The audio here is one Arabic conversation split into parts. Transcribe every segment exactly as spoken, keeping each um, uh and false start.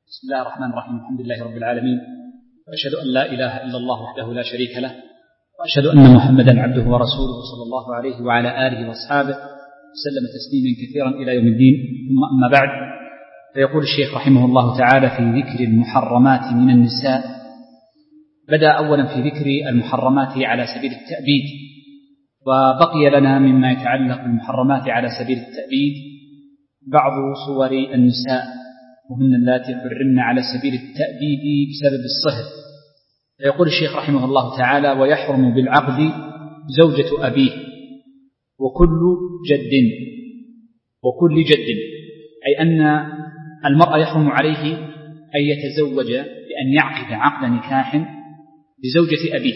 بسم الله الرحمن الرحيم. الحمد لله رب العالمين، وأشهد أن لا إله إلا الله وحده لا شريك له، وأشهد أن محمدا عبده ورسوله صلى الله عليه وعلى آله وأصحابه وسلم تسليما كثيرا إلى يوم الدين. ثم أما بعد، فيقول الشيخ رحمه الله تعالى في ذكر المحرمات من النساء. بدأ أولا في ذكر المحرمات على سبيل التأبيد، وبقي لنا مما يتعلق بالمحرمات على سبيل التأبيد بعض صور النساء، وهن اللاتي حرمن على سبيل التأبيد بسبب الصهر. فيقول الشيخ رحمه الله تعالى: ويحرم بالعقد زوجة أبيه وكل جد وكل جد، أي أن المرأة يحرم عليه أن يتزوج بأن يعقد عقد نكاح بزوجة أبيه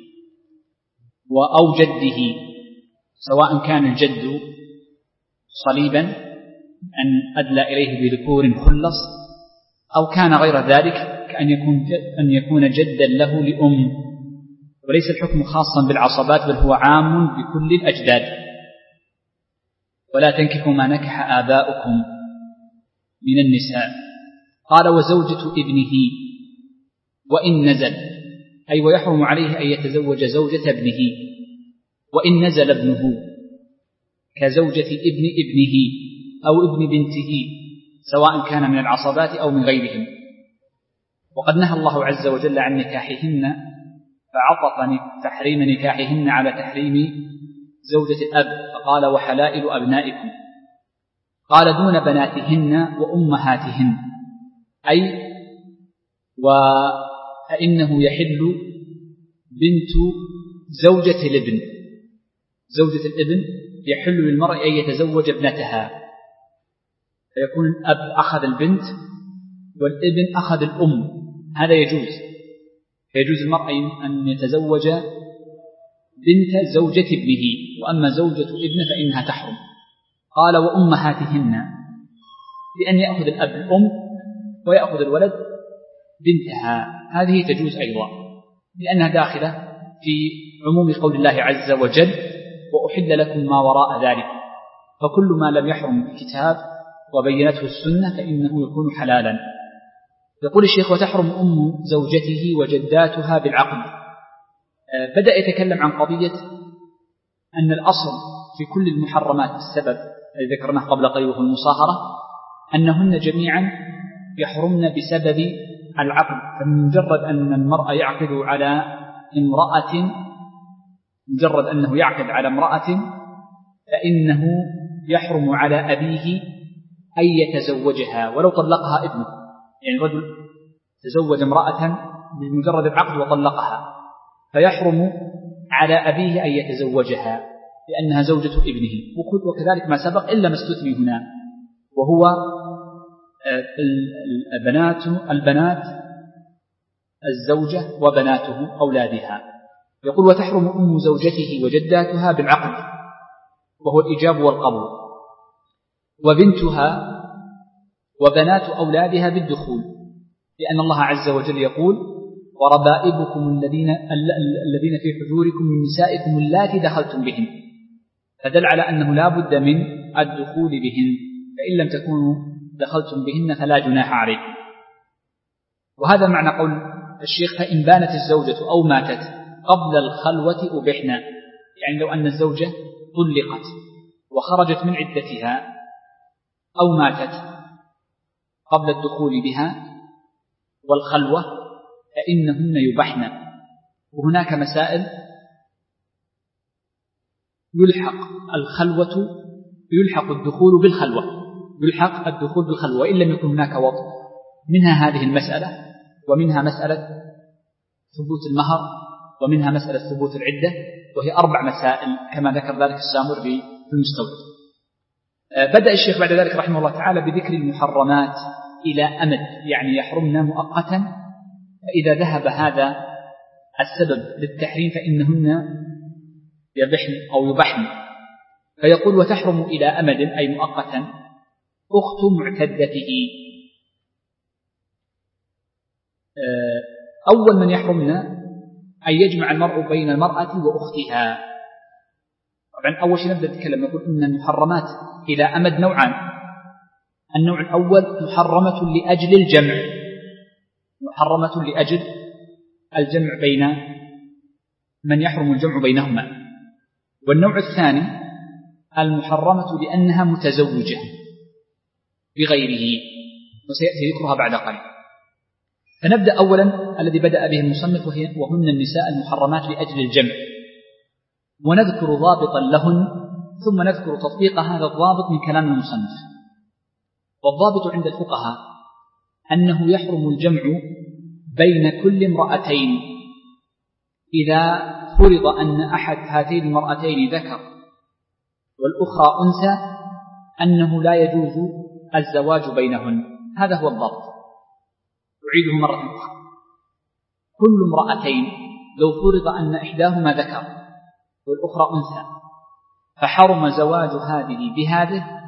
أو جده، سواء كان الجد صليبا أن أدلى إليه بذكور خلص، أو كان غير ذلك كأن يكون أن يكون جدا له لأم. وليس الحكم خاصا بالعصبات، بل هو عام بكل الأجداد. ولا تنكحوا ما نكح آباؤكم من النساء. قال: وزوجة ابنه وإن نزل، أي ويحرم عليه أن يتزوج زوجة ابنه وإن نزل ابنه، كزوجة ابن ابنه أو ابن بنته، سواء كان من العصبات أو من غيرهم. وقد نهى الله عز وجل عن نكاحهن، فعطف تحريم نكاحهن على تحريم زوجة الأب، فقال: وحلائل أبنائكم. قال: دون بناتهن وأمهاتهن، أي وإنه يحل بنت زوجة الابن. زوجة الابن يحل للمرء أن يتزوج ابنتها، فيكون الأب أخذ البنت والابن أخذ الأم، هذا يجوز. فيجوز المرء أن يتزوج بنت زوجة ابنه، وأما زوجة ابنه فإنها تحرم. قال: وأمهاتهن، بأن يأخذ الأب الأم ويأخذ الولد بنتها، هذه تجوز أيضا، لأنها داخلة في عموم قول الله عز وجل: وأحل لكم ما وراء ذلك. فكل ما لم يحرم الكتاب وبينته السنة فإنه يكون حلالا. يقول الشيخ: وتحرم أم زوجته وجداتها بالعقد. بدأ يتكلم عن قضية أن الأصل في كل المحرمات السبب الذي ذكرناه قبل قليل وهو المصاهرة، أنهن جميعا يحرمن بسبب العقد. فمجرد أن المرأة يعقد على امرأة مجرد أنه يعقد على امرأة فإنه يحرم على أبيه أن يتزوجها ولو طلقها ابنه. يعني رجل تزوج امرأة بمجرد العقد وطلقها، فيحرم على أبيه أن يتزوجها لأنها زوجة ابنه. وكذلك ما سبق إلا ما استثني هنا، وهو البنات البنات الزوجة وبناته أولادها. يقول: وتحرم أم زوجته وجداتها بالعقد، وهو الإيجاب والقبول، وبنتها وبنات أولادها بالدخول، لأن الله عز وجل يقول: وربائبكم الذين الذين في حجوركم من نسائكم اللاتي دخلتم بهن، فدل على أنه لا بد من الدخول بهن، فإن لم تكونوا دخلتم بهن فلا جناح عليكم. وهذا معنى قول الشيخ: فإن بانت الزوجة أو ماتت قبل الخلوة أبحنا، يعني لو أن الزوجة طلقت وخرجت من عدتها أو ماتت قبل الدخول بها والخلوة فإنهن يبحن. وهناك مسائل يلحق الخلوة يلحق الدخول بالخلوة يلحق الدخول بالخلوة وإن لم يكن هناك وطء. منها هذه المسألة، ومنها مسألة ثبوت المهر، ومنها مسألة ثبوت العدة، وهي أربع مسائل كما ذكر ذلك السامري في المستوى. بدأ الشيخ بعد ذلك رحمه الله تعالى بذكر المحرمات إلى أمد، يعني يحرمنا مؤقتا، فإذا ذهب هذا السبب للتحريم فإنهن يبحن أو يبحن. فيقول: وتحرم إلى أمد، أي مؤقتا، أخت معتدته. أول من يحرمنا أن يجمع المرء بين المرأة وأختها. طبعا أول شيء نبدأ نتكلم نقول إن المحرمات إلى أمد نوعان. النوع الأول محرمة لأجل الجمع، محرمة لأجل الجمع بين من يحرم الجمع بينهما. والنوع الثاني المحرمة لأنها متزوجة بغيره، وسيأتي ذكرها بعد قليل. فنبدأ أولا الذي بدأ به المصنف وهن النساء المحرمات لأجل الجمع، ونذكر ضابطا لهن ثم نذكر تطبيق هذا الضابط من كلام المصنف. والضابط عند الفقهاء أنه يحرم الجمع بين كل امرأتين إذا فرض أن أحد هاتين المرأتين ذكر والأخرى أنثى، أنه لا يجوز الزواج بينهن. هذا هو الضابط. أعيده مرة أخرى: كل امرأتين لو فرض أن إحداهما ذكر والأخرى أنثى فحرم زواج هذه بهذه،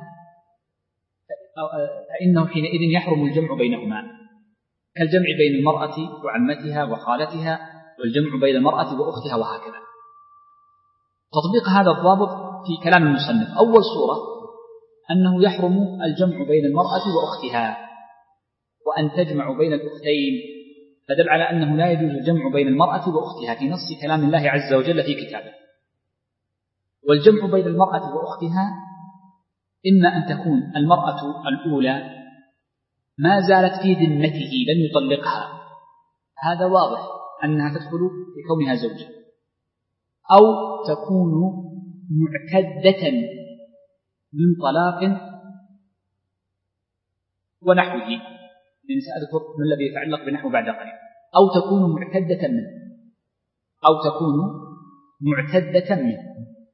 فإنه حينئذ يحرم الجمع بينهما، كالجمع بين المرأة وعمتها وخالتها، والجمع بين المرأة وأختها، وهكذا. تطبيق هذا الضابط في كلام المصنف: أول صورة أنه يحرم الجمع بين المرأة وأختها، وأن تجمع بين الأختين، فدل على أنه لا يجوز الجمع بين المرأة وأختها في نص كلام الله عز وجل في كتابه. والجمع بين المرأة وأختها إما أن تكون المرأة الأولى ما زالت في ذمته لم يطلقها، هذا واضح أنها تدخل في كونها زوجة، أو تكون معتدة من طلاق ونحوه، لأن سأذكر ما الذي يتعلق بنحو بعد قليل. أو تكون معتدة منه أو تكون معتدة منه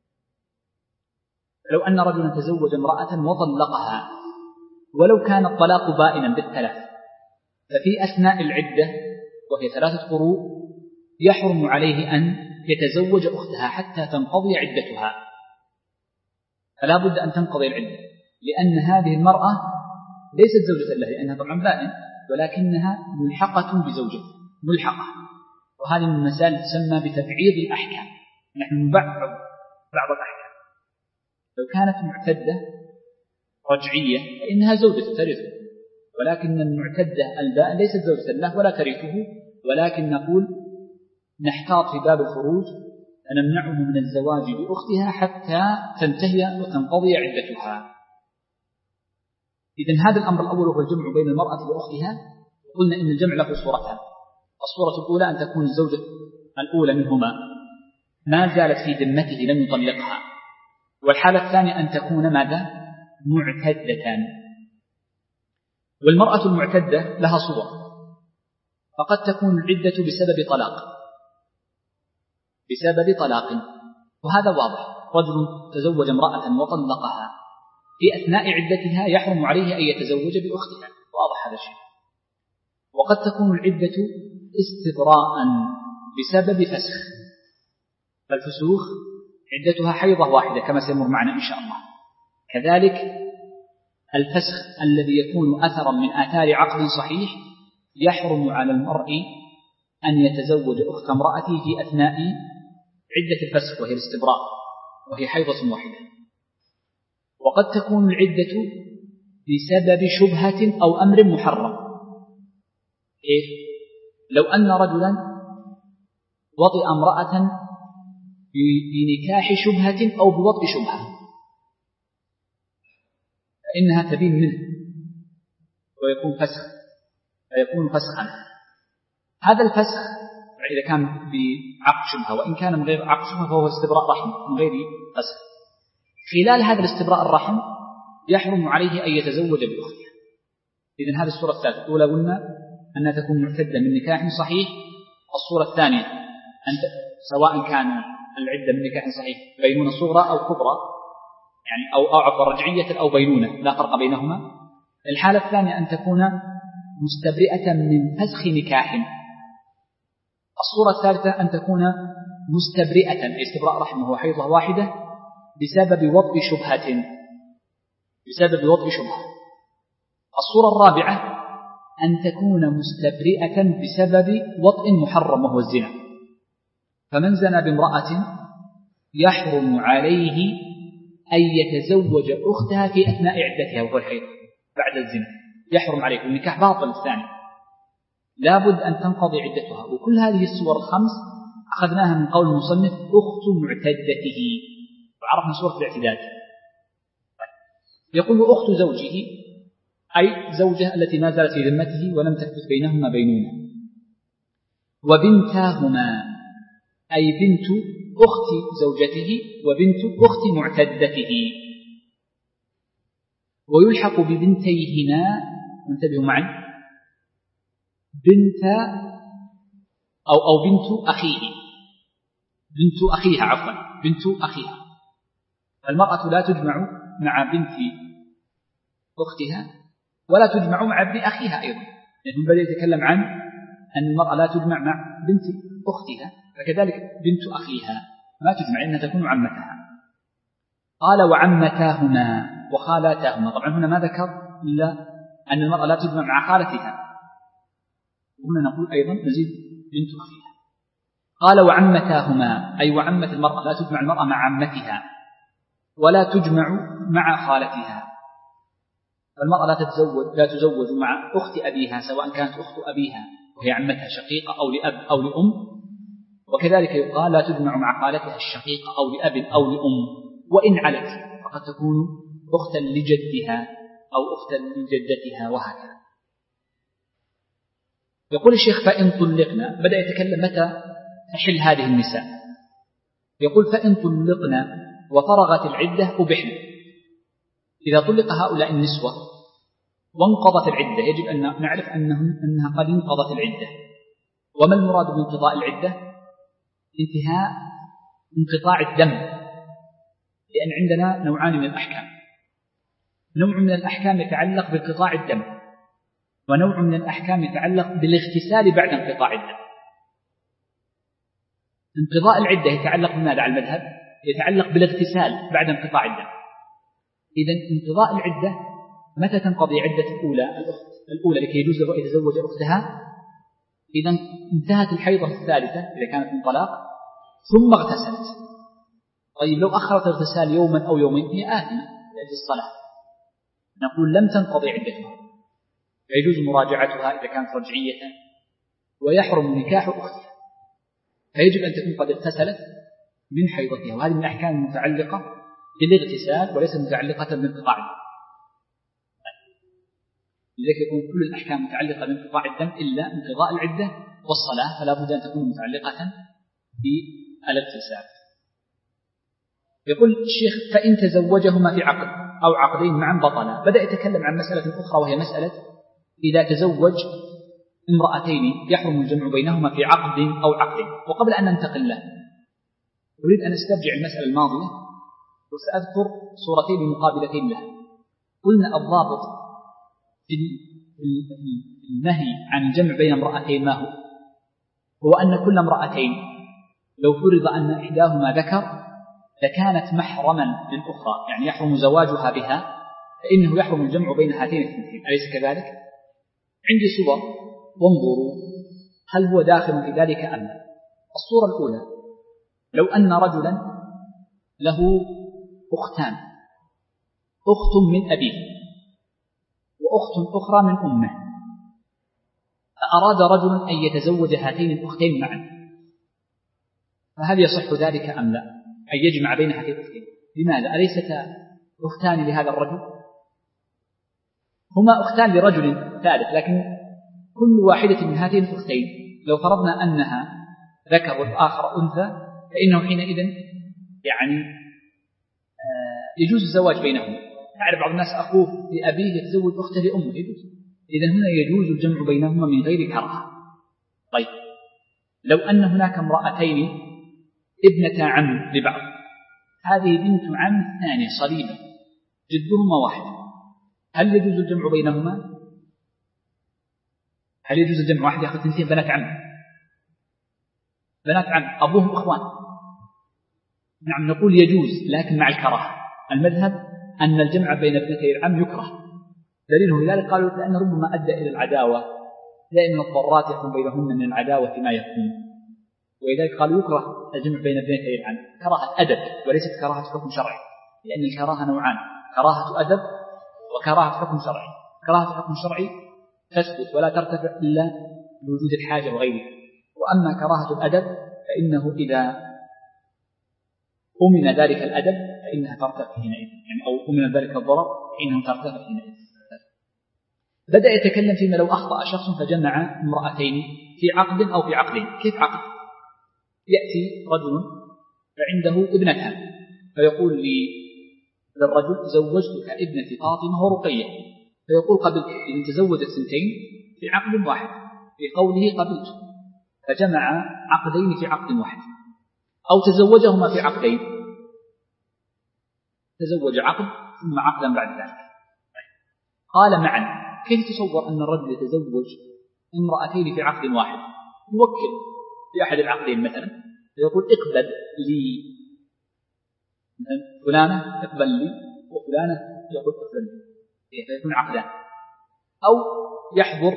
لو أن رجلا تزوج امرأة وطلقها ولو كان الطلاق بائنا بالثلاث، ففي أثناء العدة وهي ثلاثة قروء يحرم عليه أن يتزوج أختها حتى تنقضي عدتها، فلا بد أن تنقضي العدة، لأن هذه المرأة ليست زوجة له، لأنها طبعا بائن، ولكنها ملحقة بزوجته، ملحقة. وهذه من المسائل تسمى بتبعيض الأحكام، نحن نبعض بعض الأحكام. لو كانت معتدة رجعية فإنها زوجة ترثه، ولكن المعتدة البائن ليست زوجة له ولا ترثه، ولكن نقول نحتاط في باب الخروج فنمنعه من الزواج بأختها حتى تنتهي وتنقضي عدتها. إذن هذا الأمر الأول هو الجمع بين المرأة وأختها. قلنا إن الجمع له صورتان: الصورة الأولى أن تكون الزوجة الأولى منهما ما زالت في ذمته لم يطلقها، والحالة الثانية أن تكون ماذا؟ معتدة. والمرأة المعتدة لها صور، فقد تكون العدة بسبب طلاق بسبب طلاق وهذا واضح. رجل تزوج امرأة وطلقها في أثناء عدتها يحرم عليه أن يتزوج بأختها، واضح هذا الشيء. وقد تكون العدة استبراء بسبب فسخ، فالفسوخ عدتها حيضة واحدة كما سيمر معنا إن شاء الله. كذلك الفسخ الذي يكون أثرا من آثار عقد صحيح يحرم على المرء أن يتزوج أخت امرأته في أثناء عدة الفسخ وهي الاستبراء، وهي حيضة واحدة. وقد تكون العدة بسبب شبهة أو أمر محرم. إيه؟ لو أن رجلا وطئ امرأة بنكاح شبهة أو بوطئ شبهة فإنها تبين منه ويكون فسخ فيكون فسخا. هذا الفسخ إذا كان بعقد شبهة، وإن كان من غير عقد شبهة فهو استبراء رحم من غير فسخ. خلال هذا الاستبراء الرحم يحرم عليه أن يتزوج بأختها. إذن هذه الصورة الثالثة. الأولى قلنا أنها تكون معتدة من نكاح صحيح. الصورة الثانية أن سواء كان العدة من نكاح صحيح بينونة صغرى أو كبرى، يعني أو أعفى رجعية أو بينونة لا فرق بينهما. الحالة الثانية أن تكون مستبرئة من فسخ نكاح. الصورة الثالثة أن تكون مستبرئة استبراء رحم وهو حيضة واحدة بسبب وطئ شبهة بسبب وطئ شبهة. الصورة الرابعة أن تكون مستبرئة بسبب وطئ محرم وهو الزنا. فمن زنى بامرأة يحرم عليه أن يتزوج أختها في أثناء عدتها وهو الحيض بعد الزنا، يحرم عليه، والنكاح باطل الثاني. لابد أن تنقضي عدتها. وكل هذه الصور الخمس أخذناها من قول المصنف أخت معتدته، وعرفنا صورة الاعتداد. يقول أخت زوجه أي زوجة التي ما زالت في ذمته ولم تحدث بينهما بينونة. وبنتاهما أي بنت أخت زوجته وبنت أخت معتدته. ويلحق ببنتيهما، وانتبهوا معي، بنت أو أو بنت أخيه، بنت أخيها عفوا بنت أخيها. المرأة لا تجمع مع بنت أختها ولا تجمع مع ابن أخيها أيضا، لأنه بدأ يتكلم عن أن المرأة لا تجمع مع بنت أختها، فكذلك بنت أخيها ما تجمع إنها تكون عمتها. قال وعمتاهما وخالاتاهما. طبعا هنا ما ذكر إلا أن المرأة لا تجمع مع خالتها، وهنا نقول أيضا نزيد بنت أخيها. قال وعمتاهما أي وعمة المرأة، لا تجمع المرأة مع عمتها ولا تجمع مع خالتها. فالمرأة لا تتزوج لا تزوج مع أخت أبيها سواء كانت أخت أبيها وهي عمتها شقيقة أو لأب أو لأم، وكذلك يقال لا تجمع مع خالتها الشقيقة أو لأب أو لأم، وإن علت فقد تكون أختا لجدها أو أختا لجدتها وهكذا. يقول الشيخ فإن طلقنا، بدأ يتكلم متى تحل هذه النساء. يقول فإن طلقنا وفرغت العدة أبحن. إذا طلق هؤلاء النسوة وانقضت العدة يجب أن نعرف أنهم أنها قد انقضت العدة. وما المراد بانقضاء العدة؟ انتهاء انقطاع الدم، لأن عندنا نوعان من الأحكام. نوع من الأحكام يتعلق بانقطاع الدم، ونوع من الأحكام يتعلق بالاغتسال بعد انقطاع الدم. انقضاء العدة يتعلق بماذا على المذهب؟ يتعلق بالاغتسال بعد انقطاع الدم. إذن انقضاء العدة متى تنقضي عدة الأولى الأخت الأولى لكي يجوز له يتزوج أختها؟ إذا انتهت الحيضة الثالثة إذا كانت من طلاق ثم اغتسلت. طيب لو أخرت اغتسال يوما أو يومين هي آثمة لأجل الصلاة، نقول لم تنقضي عدتها، فيجوز مراجعتها إذا كانت رجعية، ويحرم نكاح أختها، فيجب أن تكون قد اغتسلت من حيضتها. وهذه من الأحكام المتعلقة بالاغتسال وليس متعلقة بانقطاع الدم. لذلك يكون كل الأحكام متعلقة بانقطاع الدم إلا انقضاء العدة والصلاة، فلا بد أن تكون متعلقة بالاغتسال. يقول الشيخ فإن تزوجهما في عقد أو عقدين معا بطلا. بدأ يتكلم عن مسألة أخرى وهي مسألة إذا تزوج امرأتين يحرم الجمع بينهما في عقد أو عقدين. وقبل أن ننتقل له أريد أن أسترجع المسألة الماضية وسأذكر صورتين مقابلتين لها. قلنا الضابط في النهي عن الجمع بين امرأتين ما هو؟ هو أن كل امرأتين لو فرض أن إحداهما ذكر لكانت محرما للأخرى، يعني يحرم زواجها بها، فإنه يحرم الجمع بين هاتين الاثنتين، أليس كذلك؟ عندي صور وانظروا هل هو داخل في ذلك أم لا. الصورة الأولى لو أن رجلا له أختان، أخت من أبيه وأخت أخرى من أمه، فأراد رجل أن يتزوج هاتين الأختين معا، فهل يصح ذلك أم لا؟ أن يجمع بين هاتين الأختين. لماذا؟ أليستا أختان لهذا الرجل؟ هما أختان لرجل ثالث، لكن كل واحدة من هاتين الأختين لو فرضنا أنها ذكر والآخر أنثى فإنه حينئذ يعني يجوز الزواج بينهم. تعرف بعض الناس أخوه لأبيه يتزوج أخته لأمه، يجوز. إذن هنا يجوز الجمع بينهما من غير كراهة. طيب لو أن هناك امرأتين ابنة عم لبعض، هذه بنت عم ثانية صليبة جدهما واحد، هل يجوز الجمع بينهما؟ هل يجوز الجمع؟ واحد يأخذ اثنتين بنات عم، بنات عم أبوهم أخوان. نعم نقول يجوز لكن مع الكراهة. المذهب أن الجمع بين ابنتي العم يكره. دليله ذلك قالوا لأن ربما أدى إلى العداوة، لأن الضرات يكون بينهن من العداوة ما يكون، ولذلك قالوا يكره الجمع بين ابنتي العم كراهة أدب وليست كراهة حكم شرعي، لأن الكراهة نوعان: كراهة أدب وكراهة حكم شرعي. كراهة حكم شرعي تثبت ولا ترتفع إلا لوجود الحاجة وغيرها. وأما كراهة الأدب فإنه إذا أمن ذلك الأدب فإنها ترتفع حينئذ، يعني أو أمن ذلك الضرر فإنه ترتفع حينئذ. بدأ يتكلم فيما لو أخطأ شخص فجمع امرأتين في عقد أو في عقدين. كيف عقد؟ يأتي رجل فعنده ابنتان فيقول للرجل زوجتك ابنتي فاطمة ورقية، فيقول قبلت، إذن تزوج الثنتين في عقد واحد في قوله قبلت، فجمع عقدين في عقد واحد. أو تزوجهما في عقدين، تزوج عقد ثم عقدا بعد ذلك. قال معا. كيف تصور أن الرجل يتزوج امرأتين في عقد واحد؟ يوكل في أحد العقدين مثلا فيقول اقبل لي فلانة، اقبل لي، وفلانة يقول اقبل لي، فيكون عقدان. أو يحضر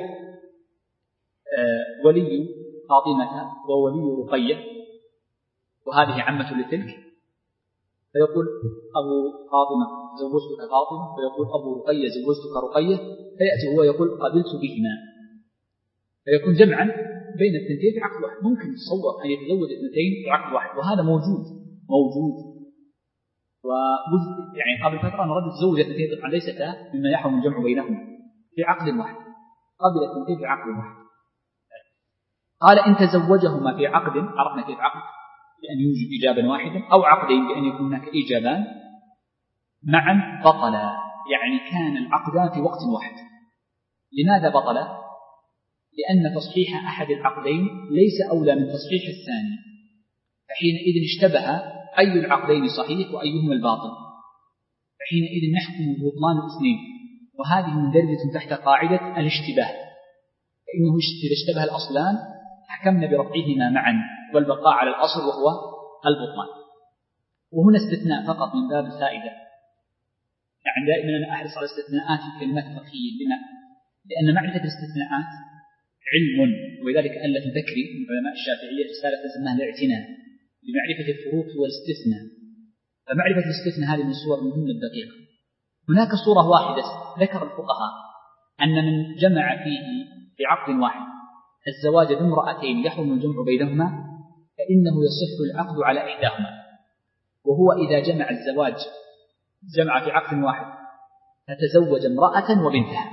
ولي فاطمة وولي رقية وهذه عمة لتلك، فيقول أبو فاطمة زوجتك فاطمة، فيقول أبو رقية زوجتك رقية، فيأتي هو يقول قبلت بهما، فيكون جمعا بين الثنتين في عقد واحد. ممكن تصور أن يتزوج اثنتين في عقد واحد، وهذا موجود موجود ووجد. يعني قبل فترة أن رجل تزوج اثنتين، طبعا ليستا مما يحرم الجمع بينهما في عقد واحد، قبل اثنتين في عقد واحد. قال إن تزوجهما في عقد، عرفنا كيف عقد بأن يوجد إجابا واحدا، أو عقدين بأن يكون هناك إجابان معا بطلا، يعني كان العقدان في وقت واحد. لماذا بطلا؟ لأن تصحيح أحد العقدين ليس أولى من تصحيح الثاني، فحينئذ اشتبه أي العقدين صحيح وأيهما الباطل، فحينئذ نحكم ببطلان الاثنين، وهذه مندرجة تحت قاعدة الاشتباه، فإنه إذا اشتبه الأصلان حكمنا برفعهما معا والبقاء على الأصل وهو البطلان. وهنا استثناء فقط من باب الفائدة، يعني دائما أنا أحرص على الاستثناءات في الكلمات الفقهية. لما؟ لأن معرفة الاستثناءات علم، ولذلك ألف ذكري من علماء الشافعية رسالة تسمىها الاعتناء بمعرفة الفروق والاستثناء. فمعرفة الاستثناء هذه من الصور المهمة الدقيقة. هناك صورة واحدة ذكر الفقهاء أن من جمع فيه في عقد واحد الزواج بامرأتين يحرم الجمع بينهما فإنه يصح العقد على إحداهما، وهو إذا جمع الزواج جمع في عقد واحد فتزوج امرأة وبنتها،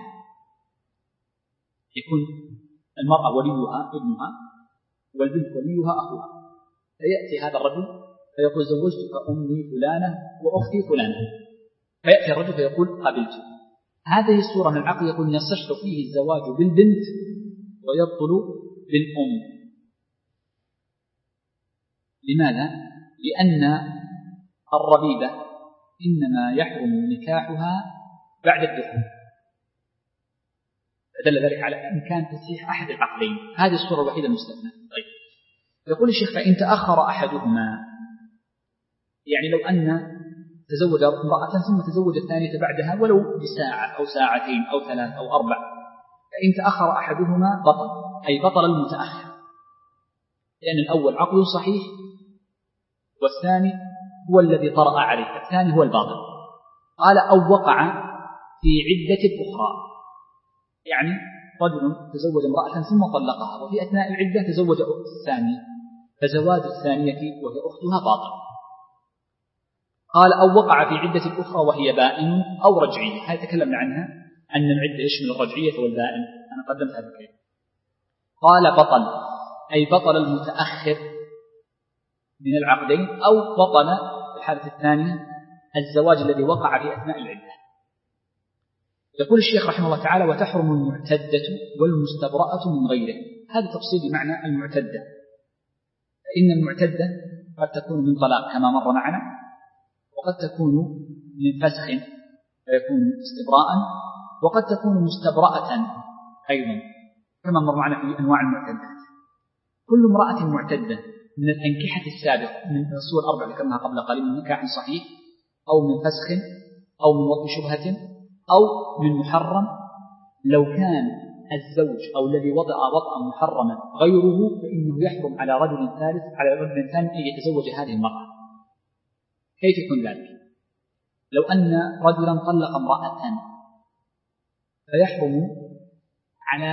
يكون المرأة وليها ابنها والبنت وليها أخوها، فيأتي هذا الرجل فيقول زوجتك أمي فلانة وأختي فلانة، فيأتي الرجل فيقول قبلت. هذه الصورة من العقد يقول يصح فيه الزواج بالبنت ويبطل بالأم. لماذا؟ لأن الربيبة إنما يحرم نكاحها بعد الدخول، فدل ذلك على إمكان تصحيح أحد العقدين. هذه الصورة الوحيدة المستثنى. طيب، يقول الشيخ فإن تأخر أحدهما، يعني لو أن تزوج امرأة ثم تزوج الثانية بعدها ولو بساعة أو ساعتين أو ثلاث أو أربع، فإن تأخر أحدهما بطل، أي بطل المتأخر، لأن الأول عقد صحيح والثاني هو الذي طرأ عليه، الثاني هو الباطل. قال أو وقع في عدة أخرى، يعني رجل تزوج امرأة ثم طلقها وفي أثناء العدة تزوج الثانية، فزواج الثانية وهي أختها باطل. قال أو وقع في عدة أخرى وهي بائن أو رجعية، هذه تكلمنا عنها أن العدة يشمل الرجعية والبائن، أنا قدمت هذا الكلام. قال بطل، أي بطل المتأخر من العقدين، أو بطل في الحالة الثانية الزواج الذي وقع في أثناء العدة. يقول الشيخ رحمه الله تعالى وتحرم المعتدة والمستبرأة من غيره. هذا تفصيل بمعنى المعتدة، فإن المعتدة قد تكون من طلاق كما مر معنا، وقد تكون من فسخ فيكون استبراء، وقد تكون مستبرأة أيضا كما مر معنا في أنواع المعتدات. كل امرأة معتدة من الأنكحة السابقة من الصور الأربع ذكرناها قبل قليل، من نكاح صحيح أو من فسخ أو من وطء شبهة أو من محرم، لو كان الزوج أو الذي وضع وطئا محرما غيره فإنه يحرم على رجل ثالث على رجل ثاني أن يتزوج هذه المرأة. كيف يكون ذلك؟ لو أن رجلا طلق امرأة فيحرم على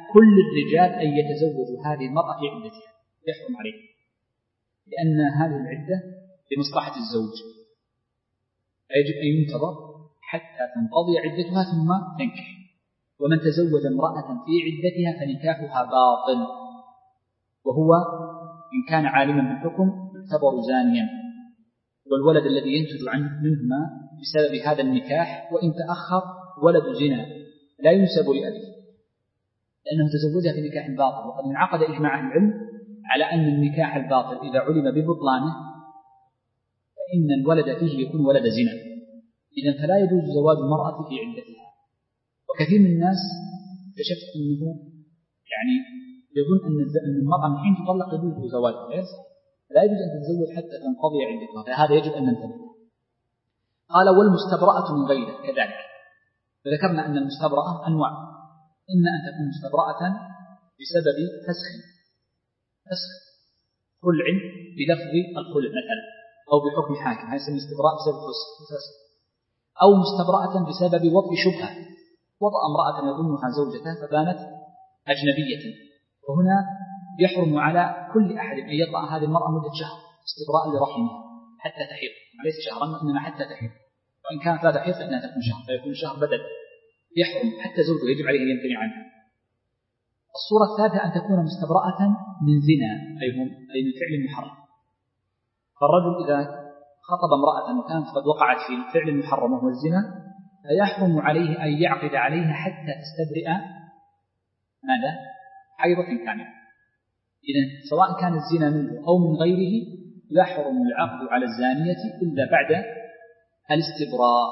كل الرجال أن يتزوجوا هذه المرأة في عدتها، يحرم عليه، لأن هذه العدة لمصلحة الزوج، يجب أن ينتظر حتى تنقضي عدتها ثم تنكح. ومن تزوج امرأة في عدتها فنكاحها باطل، وهو إن كان عالما بالحكم يعتبر زانيا، والولد الذي ينتج عنه منهما بسبب هذا النكاح وإن تأخر ولد زنا لا ينسب لأبيه، لأنه تزوجها في نكاح باطل. وقد انعقد إجماع العلم على أن النكاح الباطل إذا علم ببطلانه فإن الولد فيه يكون ولد زنا، إذن فلا يجوز زواج المرأة في عدتها. وكثير من الناس اكتشفت أنه يعني يظن أن المرأة من حين تطلق يجوز زواجها، لا يجوز أن تتزوج حتى تنقضي عدتها، فهذا يجب أن ننتبه. قال والمستبرأة من غيره كذلك، فذكرنا أن المستبرأة أنواع، إما أن تكون مستبرأة بسبب فسخ فسخ خلع بلفظ الخلع مثلا أو بحكم حاكم، هذا يسمى استبراء بسبب فسخ، أو مستبرأة بسبب وضع شبهة، وضع امرأة يظنها زوجته فبانت أجنبية، وهنا يحرم على كل أحد أن يطأ هذه المرأة مدة شهر استبراء لرحمها حتى تحيض، ليس شهرا إنما حتى تحيض، وإن كانت لا تحيض فإنها تكون شهر، فيكون شهر بدل، يحرم حتى زوجه يجب عليه أن يمتنع عنها. الصورة الثالثة أن تكون مستبرأة من زنا، أي من فعل محرم. فالرجل إذا خطب امرأة وكانت قد وقعت في الفعل المحرم وهو الزنا فيحرم عليه أن يعقد عليها حتى تستبرئ ماذا؟ حيضة كاملة. إذن سواء كان الزنا منه أو من غيره يحرم العقد على الزانية إلا بعد الاستبراء.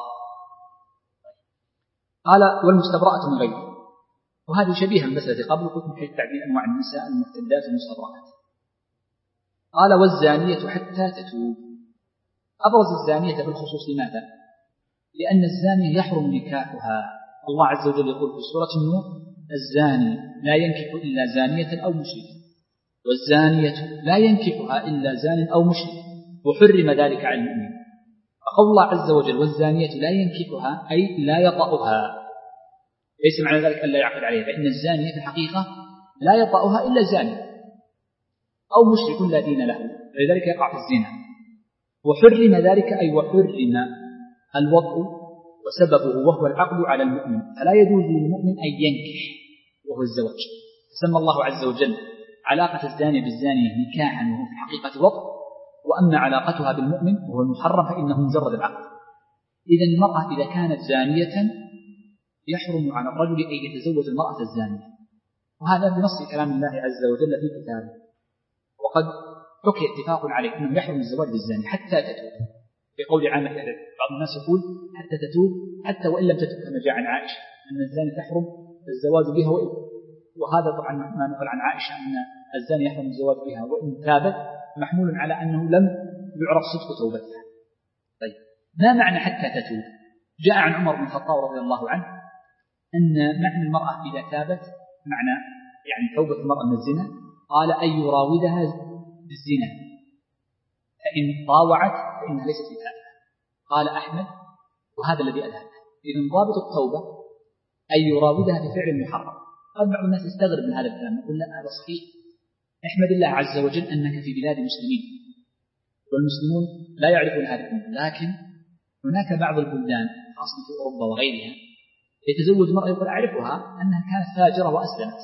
قال والمستبرأة من غيره، وهذه شبيهة بمسألة قبل قلت من حيث تعديل أنواع النساء المعتدات المستبرأات. قال والزانية حتى تتوب. أبرز الزانية بالخصوص لماذا؟ لأن الزانية يحرم نكاحها، الله عز وجل يقول في سورة النور الزاني لا ينكح إلا زانية أو مشرك، والزانية لا ينكحها إلا زان أو مشرك، وحرم ذلك على المؤمن. فقول الله عز وجل والزانية لا ينكحها أي لا يطأها، ليس معنى ذلك ألا يعقد عليها، فإن الزانية في الحقيقة لا يطأها إلا زاني أو مشرك لا دين له، لذلك يقع في الزنا. وحرم ذلك أي وحرم الوطء وسببه وهو العقد على المؤمن، فلا يجوز للمؤمن أن ينكح وهو الزواج. سمى الله عز وجل علاقة الزانية بالزانية نكاحا وهو في الحقيقة وطء، وأما علاقتها بالمؤمن وهو المحرم فإنه مجرد العقد. إذن المرأة إذا كانت زانية يحرم على الرجل أن يتزوج المرأة الزانية، وهذا بنص كلام الله عز وجل في كتابه. وقد حكي اتفاق عليه أنه يحرم الزواج بالزانية حتى تتوب، بقول عامة أهل العلم. بعض الناس يقول حتى تتوب حتى وإن لم تتوب، كما جاء عن عائشة أن الزانية تحرم الزواج بها، وهذا طبعا ما نقل عن عائشة أن الزاني يحرم الزواج بها وإن تابت، محمول على أنه لم يعرف صدق توبتها. طيب ما معنى حتى تتوب؟ جاء عن عمر بن الخطاب رضي الله عنه أن معنى المرأة إذا تابت معنى يعني توبة المرأة من الزنا، قال أن يراودها بالزنا، فإن طاوعت فإنها ليست بتائبة. قال أحمد وهذا الذي أذهب، إذن ضابط التوبة أن يراودها بفعل محرم. قد بعض الناس يستغرب من هذا الكلام، يقول لا هذا صحيح، احمد الله عز وجل أنك في بلاد مسلمين والمسلمون لا يعرفون هذا الأمر، لكن هناك بعض البلدان خاصة في أوروبا وغيرها يتزوج مرأة يقول أعرفها أنها كانت فاجرة وأسلمت،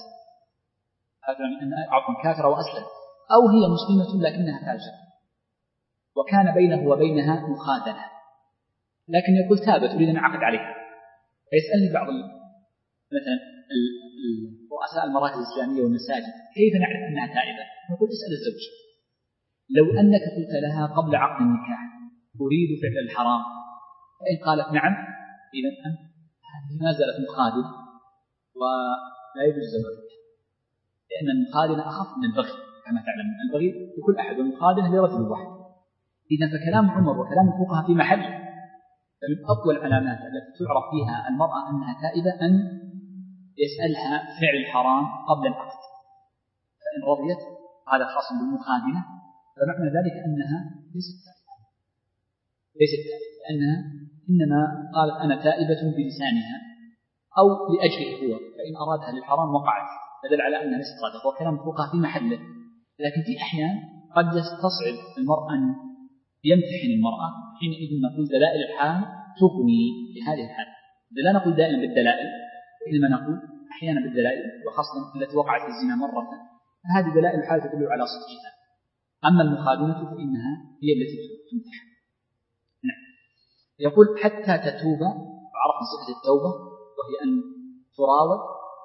عفوا كافرة وأسلمت، أو هي مسلمة لكنها فاجرة وكان بينه وبينها مخادنة، لكن يقول تابت أريد أن أعقد عليها. فيسألني بعض مثلا رؤساء المراكز الإسلامية والمساجد كيف نعرف أنها تائبة؟ نقول اسأل الزوج. لو أنك قلت لها قبل عقد النكاح أريد فعل الحرام، فإن قالت نعم إذا أنت هذه ما زالت مخادنة ولا يجوز زواجها، لأن المخادنة أخف من البغي كما تعلم، البغي لكل أحد والمخادنة لرجل واحد. إذا فكلام عمر وكلام الفقهاء في محل، فمن أقوى العلامات التي تعرف فيها المرأة أنها تائبة أن يسألها فعل الحرام قبل العقد، فإن رضيت هذا خاص بالمخادنة، فمعنى ذلك أنها ليست تائبة ليست تائبة لأنها إنما قالت أنا تائبة بلسانها أو لأجله هو، فإن أرادها للحرام وقعت فدل على أنها ليست صادقة، وكلام الفقهاء في محله. لكن في أحيان قد تصعب المرء أن يمتحن المرأة، حينئذ نقول دلائل الحال تغني في هذه الحالة. لا نقول دائما بالدلائل، وإنما نقول أحيانا بالدلائل، وخاصة التي وقعت في الزنا مرة، فهذه دلائل الحال تدل على صدقها. أما المخادنة فإنها هي التي تمتحن. نعم. يقول حتى تتوب، وعرفنا صفة التوبة وهي أن تراود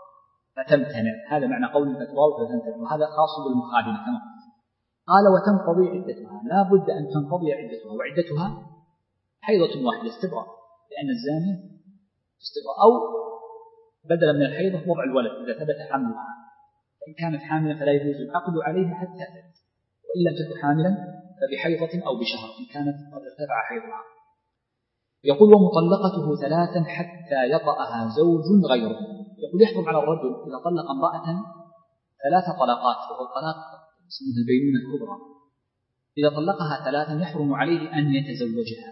فتمتنع، هذا معنى قوله فتراود فتمتنع، وهذا خاص بالمخادنة كما قال. وتنقضي عدتها، لا بد أن تنقضي عدتها، وعدتها حيضة واحدة استبراء، لأن الزانية استبراء، أو بدلا من الحيضة وضع الولد إذا ثبت حملها، فإن كانت حاملا فلا يجوز العقد عليها حتى تلد، وإن لم تكن حاملا فبحيضة أو بشهر إن كانت قد ارتفع حيضها. يقول ومطلقته ثلاثا حتى يطأها زوج غيره. يقول يحرم على الرجل إذا طلق امرأة ثلاث طلقات، وهو الطلاق اسمه البينونة الكبرى، إذا طلقها ثلاثا يحرم عليه أن يتزوجها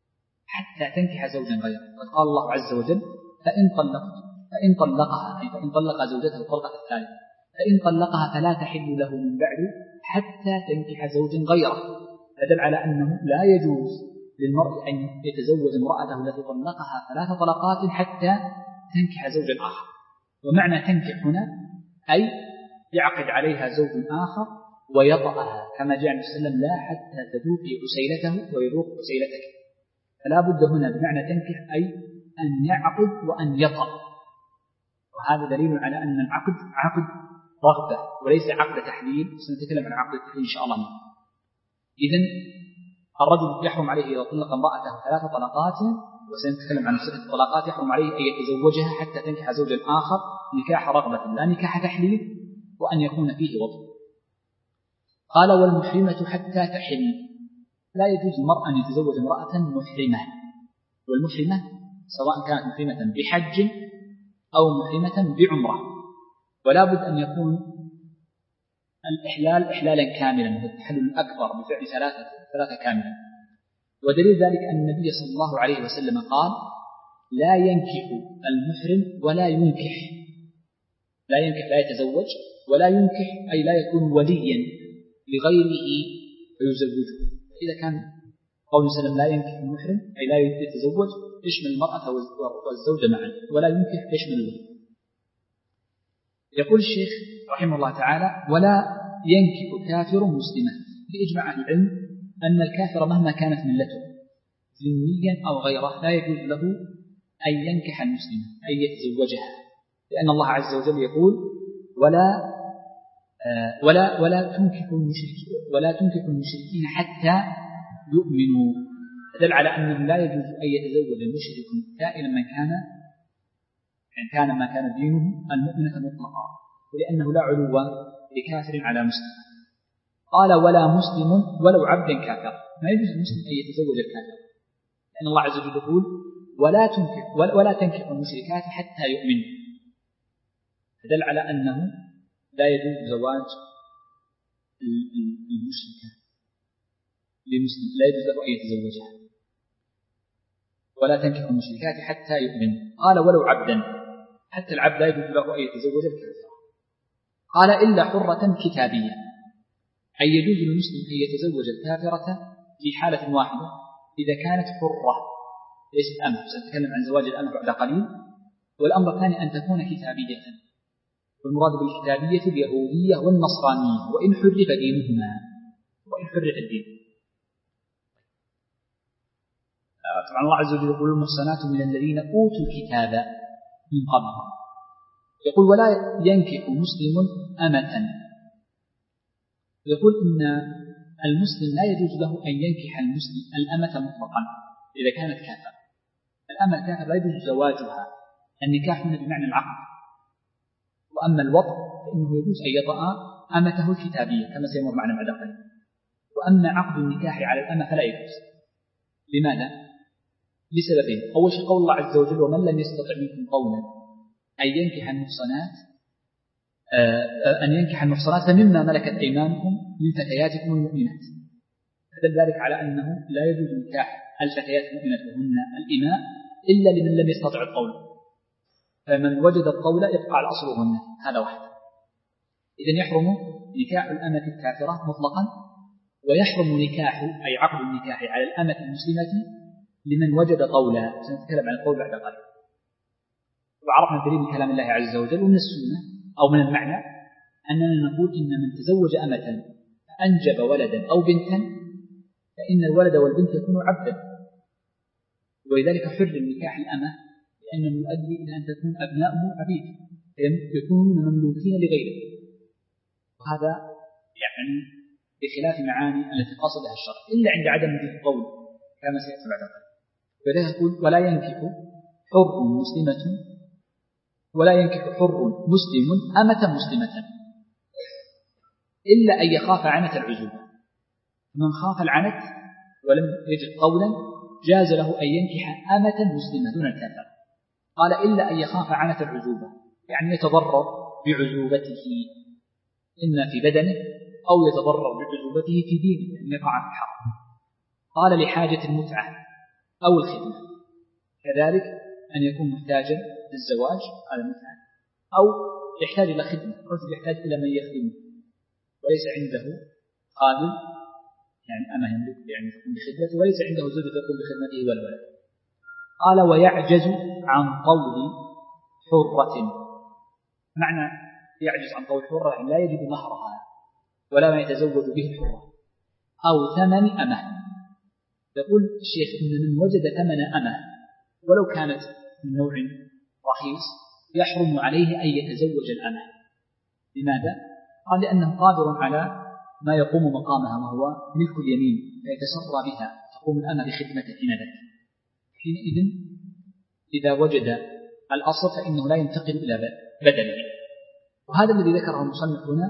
حتى تنكح زوجا غيره. قد قال الله عز وجل فإن طلقت فإن طلقها أي فإن طلق زوجته الطلقة الثالثة فإن طلقها فلا تحل له من بعد حتى تنكح زوجا غيره، فدل على أنه لا يجوز للمرء أن يتزوج امرأته التي طلقها ثلاث طلقات حتى تنكح زوجا آخر. ومعنى تنكح هنا أي يعقد عليها زوج آخر ويطأها، كما جاء النبي صلى الله عليه وسلم لا حتى تذوقي عسيلته ويذوق عسيلتك. فلا بد هنا بمعنى تنكح أي أن يعقد وأن يطأ، وهذا دليل على أن العقد عقد رغبة وليس عقد تحليل، سنتكلم عن عقد التحليل إن شاء الله. إذن الرجل يحرم عليه إذا طلق امرأته ثلاث طلقات، وسنتكلم عن صفة الطلاقات، يحرم عليه أن يتزوجها حتى تنكح زوجا آخر نكاح رغبة لا نكاح تحليل، وأن يكون فيه وطء. قال والمحرمة حتى تحل، لا يجوز المرء أن يتزوج امرأة محرمة، والمحرمة سواء كانت محرمة بحج أو محرمة بعمرة، ولا بد أن يكون الإحلال إحلالا كاملا، والتحلل الأكبر بفعل ثلاثة ثلاثة كاملة. ودليل ذلك أن النبي صلى الله عليه وسلم قال لا ينكح المحرم ولا ينكح، لا ينكح لا يتزوج ولا ينكح أي لا يكون وليا لغيره فيزوجه. إذا كان قول وسلم لا ينكح المحرم أي لا يتزوج يشمل المرأة والزوجة معا، ولا ينكح يشمل الولي. يقول الشيخ رحمه الله تعالى ولا ينكح كافر مسلمة، بإجماع أهل العلم أن الكافر مهما كانت ملته ذميا أو غيره لا يجوز له أن ينكح المسلمة أن يتزوجها، لأن الله عز وجل يقول ولا آه ولا ولا تنكح المشركين ولا تنكح المشركين حتى يؤمنوا، دل على أنه لا يجوز أن يتزوج المشرك كائنا من كان يعني كان ما كان دينه المؤمنة مطلقا، ولأنه لا علو لكافر على مسلم. قال ولا مسلم ولو عبد كافر، ما يجوز المسلم أن يتزوج الكافر، لأن الله عز وجل يقول ولا تنكح ولا تنكح المشركات حتى يؤمن، فدل على أنه لا يجوز زواج المشركة لمسلم، لا يجوز له أن يتزوجها. ولا تنكح المشركات حتى يؤمن. قال ولو عبدا، حتى العبد لا يجوز له أن يتزوج الكافر. قال إلا حرة كتابية، أي يجوز للمسلم أن يتزوج الكافرة في حالة واحدة إذا كانت حرة ليست أمة، سنتكلم عن زواج الأمة بعد قليل. والأمر الثاني أن تكون كتابية، والمراد بالكتابية اليهودية والنصرانية، وإن حرف دينهما وإن حرف الدين. طبعا الله عز وجل يقول المحصنات من الذين أوتوا الكتاب من قبل. يقول ولا ينكح مسلم أمة، يقول إن المسلم لا يجوز له أن ينكح المسلم الأمة مطلقا إذا كانت كافرة. الأمة الكافرة لا يجوز زواجها، النكاح هنا بمعنى العقد. وأما الوطء فإنه يجوز أن يطأ أمته الكتابية كما سيمر معنا بعد قليل. وأما عقد النكاح على الأمة فلا يجوز. لماذا؟ لسببين. أول شيء قول الله عز وجل ومن لم يستطع منكم قولا أن ينكح المحصنات أن ينكح المحصنات فمما ملكت أيمانكم من فتياتكم المؤمنات، فدل ذلك على أنه لا يجوز نكاح الفتيات المؤمنات وهن الإماء إلا لمن لم يستطع القول، فمن وجد القول يبقى على الأصل وهن. هذا واحد. إذن يحرم نكاح الأمة الكافرة مطلقا، ويحرم نكاح أي عقد النكاح على الأمة المسلمة لمن وجد قولا. سنتكلم عن القول بعد قليل. وعرفنا دليل من كلام الله عز وجل ومن السنة أو من المعنى أننا نقول إن من تزوج أمة فأنجب ولدا أو بنتا فإن الولد والبنت يكونوا عبدا، ولذلك حرم نكاح الأمة لأنه يؤدي إلى أن تكون أبناؤه عبيد يكونون مملوكين لغيره، وهذا يعني بخلاف معاني التي قصدها الشرع إلا عند عدم وجود القول كما سيأتي بعد ذلك. فلذلك يقول ولا ينكح حر مسلمة ولا ينكح حر مسلم أمة مسلمة إلا أن يخاف عنة العزوبة. من خاف العنة ولم يجد قولا جاز له أن ينكح أمة مسلمة دون الكافر. قال إلا أن يخاف عنة العزوبة، يعني يتضرر بعزوبته إما في بدنه أو يتضرر بعزوبته في دينه أن يقع في الحرام. قال لحاجة المتعة أو الخدمة، كذلك أن يكون محتاجا للزواج على المتعة أو يحتاج إلى خدمة، رجل يحتاج إلى من يخدمه وليس عنده خادم يعني أما يملك يعني تكون بخدمته وليس عنده زوجة تقوم بخدمته ولا ولد. قال ويعجز عن طول حرة. معنى يعجز عن طول حرة يعني لا يجد مهرها ولا ما يتزوج به الحرة أو ثمن أمه. يقول الشيخ إن من وجد ثمن أمه ولو كانت من نوع رخيص يحرم عليه أن يتزوج الأمه. لماذا؟ قال لأنه قادر على ما يقوم مقامها وهو ملك اليمين فيتسرى بها تقوم الأمة بخدمته حينئذ. حينئذ إذا وجد الأصل فإنه لا ينتقل إلى بدنه. وهذا الذي ذكره المصنف هنا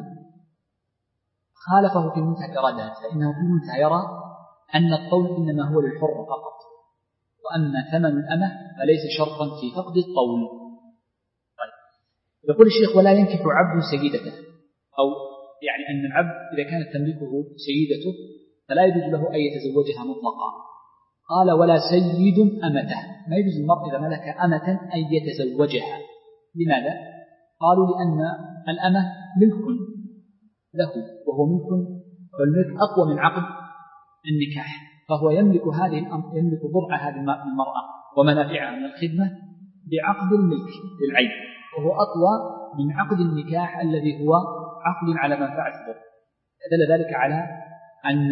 خالفه في منتهى الإرادات، فإنه في منتهى يرى أن الطول إنما هو للحر فقط، وأما ثمن الأمة فليس شرطا في فقد الطول. طيب. يقول الشيخ ولا ينكح عبد سيدته، أو يعني أن العبد إذا كانت تملكه سيدته فلا يجوز له أن يتزوجها مطلقا. قال ولا سيد أمته، ما يجوز المرء إذا ملك أمة أن يتزوجها. لماذا؟ قالوا لأن الأمة ملك له وهو ملك، والملك أقوى من عقد النكاح، فهو يملك هذه يملك ضرع هذه المرأة ومنافعها من الخدمة بعقد الملك للعين، وهو أقوى من عقد النكاح الذي هو عقد على منفعة الضرع. دل ذلك على أن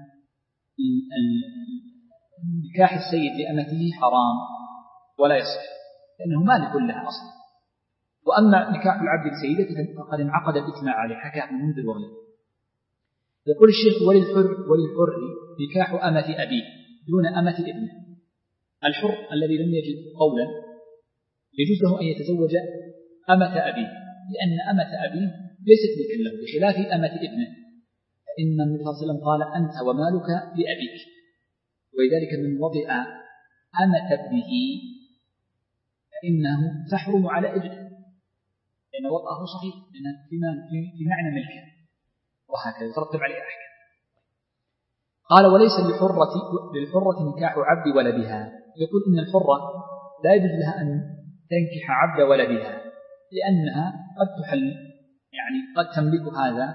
نكاح السيد لأمته حرام ولا يصح لأنه مالك لها أصلا. وأما نكاح العبد لسيدته فقد انعقد الإجماع عليه، حكاه ابن المنذر وغيره. يقول الشيخ وللحر وللحر نكاح أمة أبيه دون أمة ابنه. الحر الذي لم يجد قولا يجوز له أن يتزوج أمة أبيه، لأن أمة أبيه ليست ملكا له بخلاف أمة ابنه، فإن النبي صلى الله عليه وسلم قال أنت ومالك لأبيك، ولذلك من وضع أمة ابنه فإنه تحرم على ابنه لأن وضعه صحيح، لأنه في معنى ملكه، وهكذا يترتب عليه أحكام. قال وليس للحرة للحرة نكاح عبد ولدها. يقول إن الحرة لا يجوز لها أن تنكح عبد ولدها لأنها قد تحل يعني قد تملك هذا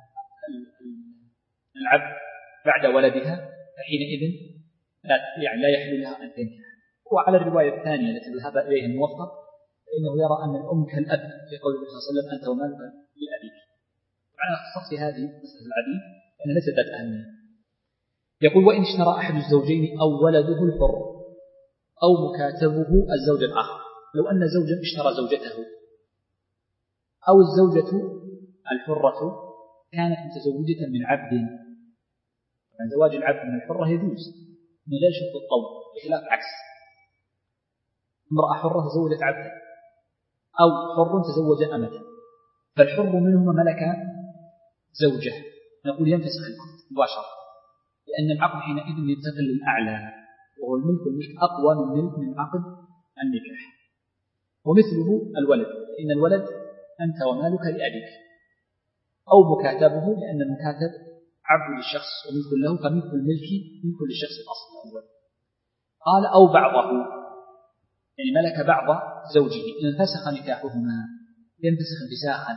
العبد بعد ولدها، فحينئذ لا يعني لا يحل لها أن تنكح. وعلى الرواية الثانية التي ذهب إليها الموفق فإنه يرى أن الأم كالأب في قول النبي صلى الله عليه وسلم أنت ومالك لأبيك. معنى خصص في هذه مسألة العبيد لأن ليست ذات أهمية. يقول وإن اشترى أحد الزوجين أو ولده الحر أو مكاتبه الزوج الآخر. لو أن زوجا اشترى زوجته أو الزوجة الحرة كانت متزوجة من عبد، يعني زواج العبد من الحرة يجوز من غير شرط الطول بخلاف عكس امرأة حرة تزوجت عبدا أو حر تزوج أمة، فالحر منهما ملك زوجة نقول ينفسخ العقد مباشرة، لأن العقد حينئذ ينتقل للأعلى وهو الملك الملك أقوى من ملك من عقد النكاح. ومثله الولد، فإن الولد أنت ومالك لأبيك، أو مكاتبه لأن المكاتب عبد للشخص وملك له فملك الملك ملك للشخص الأصل الأول. قال أو بعضه يعني ملك بعض زوجه إن انفسخ نكاحهما ينفسخ انفساخا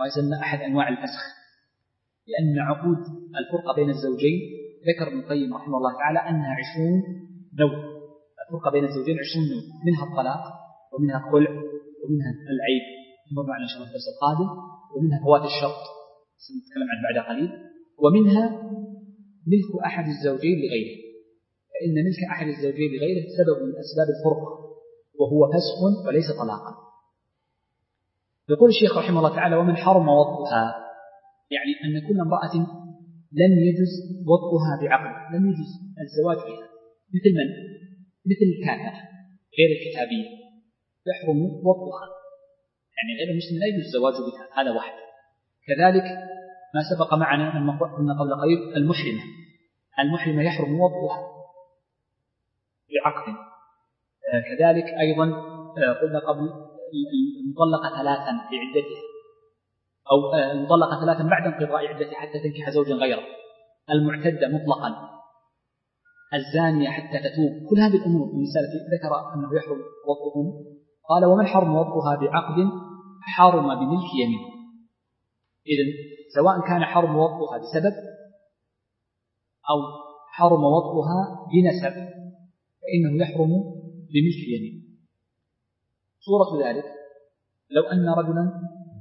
ويسمى أحد أنواع الفسخ، لأن عقود الفرقة بين الزوجين ذكر ابن القيم رحمه الله تعالى أنها عشرون نوع. الفرقة بين الزوجين عشرون نوع، منها الطلاق، ومنها الخلع، ومنها العيب يمر معنا إن شاء الله الدرس القادم، ومنها فوات الشرط سنتكلم عنه بعد قليل، ومنها ملك أحد الزوجين لغيره، فإن ملك أحد الزوجين لغيره سبب من أسباب الفرقة، وهو فسخ وليس طلاقا. يقول الشيخ رحمه الله تعالى: ومن حرم وطئها، يعني أن كل امرأة لم يجز وطئها بعقد، لم يجز الزواج بها، مثل من؟ مثل الكافرة غير الكتابية يحرم وطئها، يعني غير المسلم لا يجوز الزواج بها، هذا واحد. كذلك ما سبق معنا لما قلنا قبل قليل المحرمة، المحرمة يحرم وطئها بعقد. كذلك أيضا قلنا قبل المطلقة ثلاثا في عدتها، أو المطلقة ثلاثا بعد انقضاء عدتها حتى تنكح زوجا غيره، المعتدة مطلقا، الزانية حتى تتوب، كل هذه الأمور النساء ذكر أنه يحرم وطئهم. قال: ومن حرم وطئها بعقد حرم بملك يمين. إذن سواء كان حرم وطئها بسبب أو حرم وطئها بنسب فإنه يحرم بملك يمين. صورة ذلك لو أن رجلا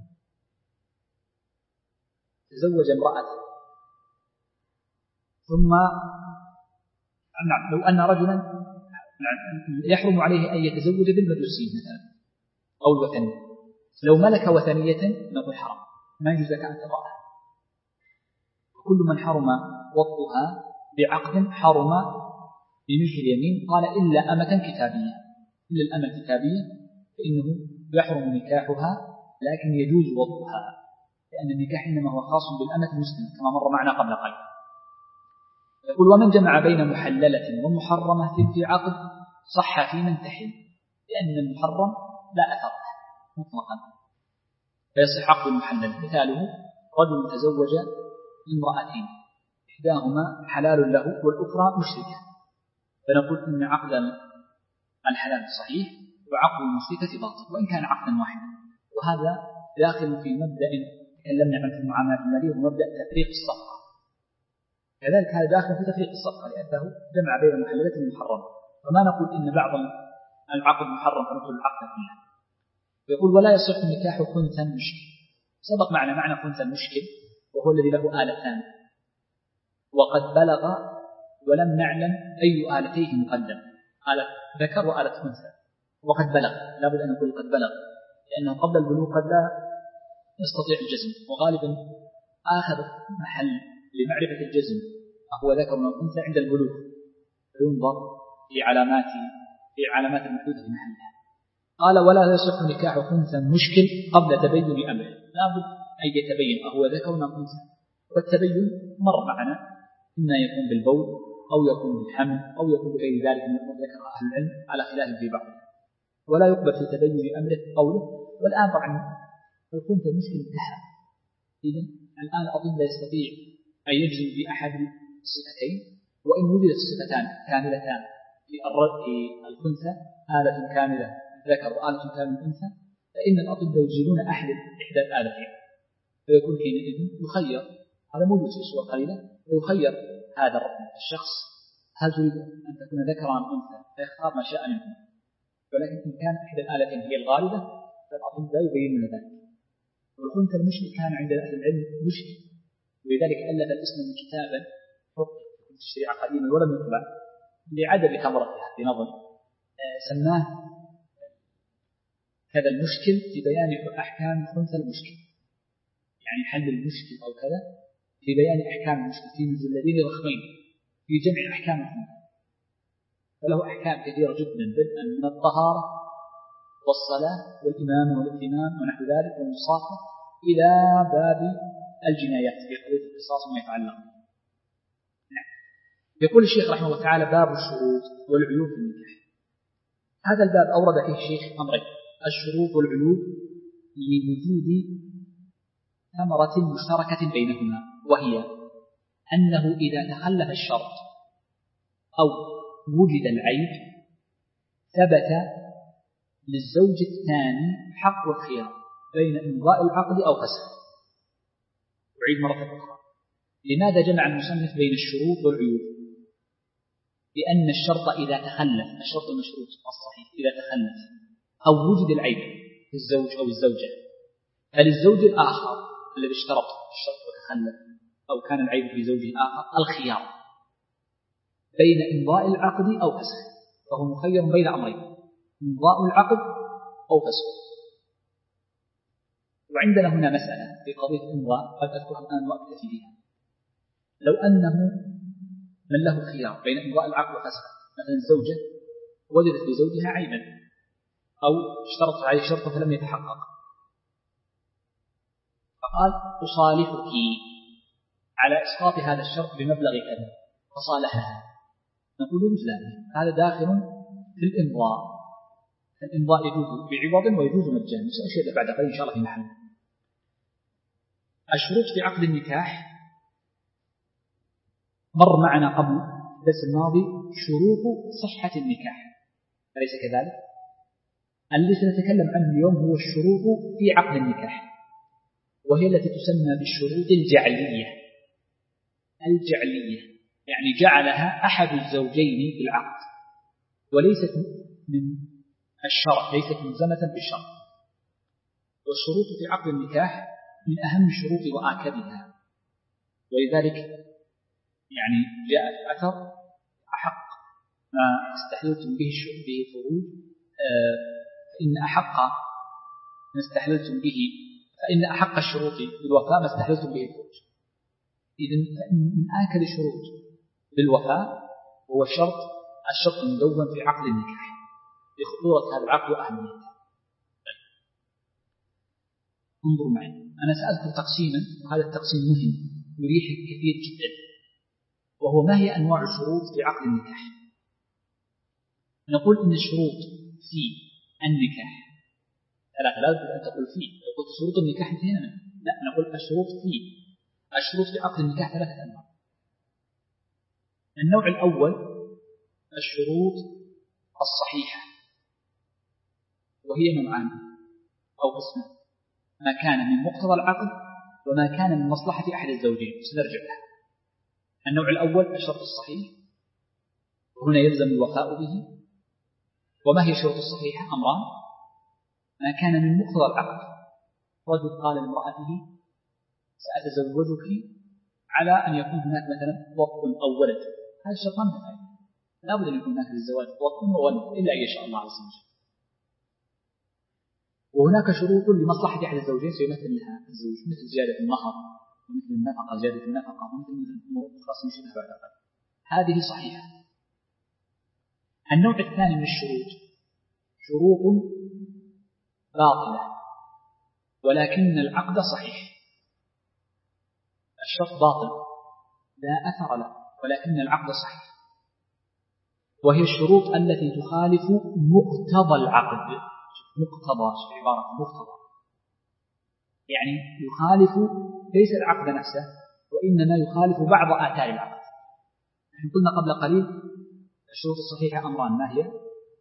تزوج امرأة ثم لو أن رجلا يحرم عليه أن يتزوج بالمجوسي مثلا أو الوثنية، لو ملك وثنية نقول حرام، ما يجوز لك أن تطأها. كل من حرم وطئها بعقد حرم بملك اليمين. قال: إلا أمة كتابية، إلا الأمة الكتابية فإنه يحرم نكاحها لكن يجوز وطئها، لأن النكاح إنما هو خاص بالأمة المسلمة كما مر معنا قبل قليل. يقول: ومن جمع بين محللة ومحرمة في عقد صح في من تحل، لأن المحرم لا أثر له مطلقا فيصح عقد المحلل. مثاله: رجل تزوج امرأتين إحداهما حلال له والأخرى مشركة، فنقول إن عقد الحلال صحيح وعقد المشركة باطل وإن كان عقدا واحدا. وهذا داخل في مبدأ تكلمنا عنه في المعاملات المالية ومبدأ تفريق الصفقة، كذلك هذا داخل في تفريق الصفقة لأنه جمع بين المحللات والمحرمة، فما نقول إن بعض العقد محرم فنقول العقد كله. يقول: ولا يصح نكاح خنثى مشكل. سبق معنا معنى خنثى مشكل وهو الذي له آلتان وقد بلغ ولم نعلم أي آلتيه مقدم، آلة ذكر وآلة خنثى. وقد بلغ لابد أن نقول قد بلغ، لأنه قبل البلوغ قد لا يستطيع الجزم، وغالبا آخر محل لمعرفة الجزم هو ذكر والأنثى عند البلوغ، فينظر في علامات في علامات المحدودة في محلها. قال: ولا يصح نكاح خنثى مشكل قبل تبين أمره، لابد أن يتبين أهو ذكر أم أنثى، والتبين مر معنا إما يكون بالبول أو يكون بالحمل أو يكون بغير ذلك من الأمور ذكر أهل العلم على خلاف في بعض. ولا يقبل في تبين أمره قوله. والآن طبعا الخنثى مشكل انتهى، إذن الآن أظن لا يستطيع أن يجزم بأحد الصفتين، وإن وجدت الصفتان كاملتان في الخنثى، آلة كاملة ذكر وآلة كاملة أنثى، فإن الأطباء يجزمون أحد إحدى الآلتين، فيكون حينئذ يخير، هذا موجود في الصور قليلة، ويخير هذا الشخص هل تريد أن تكون ذكرا أم أنثى فيختار ما شاء منهم، ولكن إن كان إحدى الآلتين هي الغالبة فالأطباء يبينون ذلك. والخنثى المشكل كان عند أهل العلم مشكل، ولذلك ألف الإسلام كتابا حكم الشريعة قديما ولم يطبع لعدم ثمرتها بنظر سماه هذا المشكل في بيان أحكام خنثى المشكل، يعني حل المشكل أو كذا في بيان أحكام المشكل في مجلدين ضخمين في جمع أحكام الخنثى، فله أحكام كثيرة جدا بدءا من الطهارة والصلاة والإمامة والائتمام ونحو ذلك والمصافة إلى باب الجنايات في قضية القصاص وما يتعلق. نعم. يقول الشيخ رحمه الله تعالى: باب الشروط والعيوب في النكاح. هذا الباب أورد فيه الشيخ أمرين: الشروط والعيوب لوجود ثمرة مشتركة بينهما، وهي أنه إذا تخلف الشرط أو وجد العيب ثبت للزوج الثاني حق الخيار بين إمضاء العقد أو فسخه. أعيد مرة أخرى. لماذا جمع المصنف بين الشروط والعيوب؟ لأن الشرط إذا تخلف، الشرط المشروط الصحيح إذا تخلف أو وجد العيب في الزوج أو الزوجة، فللزوج الآخر الذي اشترط الشرط وتخلف أو كان العيب في زوجه الآخر الخيار بين إمضاء العقد أو فسخه، فهو مخير بين أمرين: إمضاء العقد أو فسخه. وعندنا هنا مسألة في قضية الإمضاء قد أذكرها الآن وأكتفي بها. لو أنه من له خيار بين إمضاء العقد وفسخه، مثلا الزوجة وجدت في زوجها عيبا أو اشترط عليه شرطا فلم يتحقق، فقال أصالحك على إسقاط هذا الشرط بمبلغ كذا، فصالحها، نقول يجوز ذلك، هذا داخل في الإمضاء. الإمضاء يجوز بعوض ويجوز مجانا، سأشير بعد قليل إن شاء الله في محل. الشروط في عقد النكاح مر معنا قبل الدرس الماضي شروط صحة النكاح، أليس كذلك؟ الذي سنتكلم عنه اليوم هو الشروط في عقد النكاح، وهي التي تسمى بالشروط الجعلية. الجعلية يعني جعلها أحد الزوجين في العقد، وليست من الشرع، ليست ملزمة بالشرع. والشروط في عقد النكاح من أهم الشروط وآكدها، ولذلك يعني جاء في أثر: أحق ما استحللتم به به الفروج فإن أحق ما استحللتم به فإن أحق الشروط بالوفاء ما استحللتم به الفروج. إذن من آكد الشروط بالوفاء هو الشرط الشرط المدون في عقد النكاح بخطورة هذا العقد وأهميته. انظروا معي، أنا سأذكر تقسيما، وهذا التقسيم مهم يريحك كثير جدا، وهو ما هي أنواع الشروط في عقد النكاح. نقول إن الشروط في النكاح ثلاثة، لا بد أن تقول فيه، لو قلت شروط النكاح انتهينا منه، لا، نقول الشروط في الشروط في عقد النكاح ثلاثة أنواع. النوع الأول الشروط الصحيحة، وهي نوعان أو قسمان: ما كان من مقتضى العقد وما كان من مصلحة أحد الزوجين. سنرجع له. النوع الأول الشرط الصحيح، وهنا يلزم الوفاء به. وما هي الشروط الصحيحة؟ أمران: ما كان من مقتضى العقد، رجل قال لامرأته سأتزوجك على أن يكون هناك مثلا وطن أو ولد، هذا الشرطان كفاية، لا بد أن يكون هناك للزواج وطن وولد إلا أن يشاء الله عز وجل. وهناك شروط لمصلحة أحد الزوجين سيمثل لها الزوج، مثل زيادة المهر ومثل النفقة، زيادة النفقة ومثل الأمور الخاصة بشبه بعد، هذه صحيحة. النوع الثاني من الشروط شروط باطلة ولكن العقد صحيح. الشرط باطل لا أثر له ولكن العقد صحيح، وهي الشروط التي تخالف مقتضى العقد. مقتضى في عبارة مقتضى يعني يخالف ليس العقد نفسه، وإنما يخالف بعض آثار العقد. نحن قلنا قبل قليل الشروط الصحيحة أمران، ما هي؟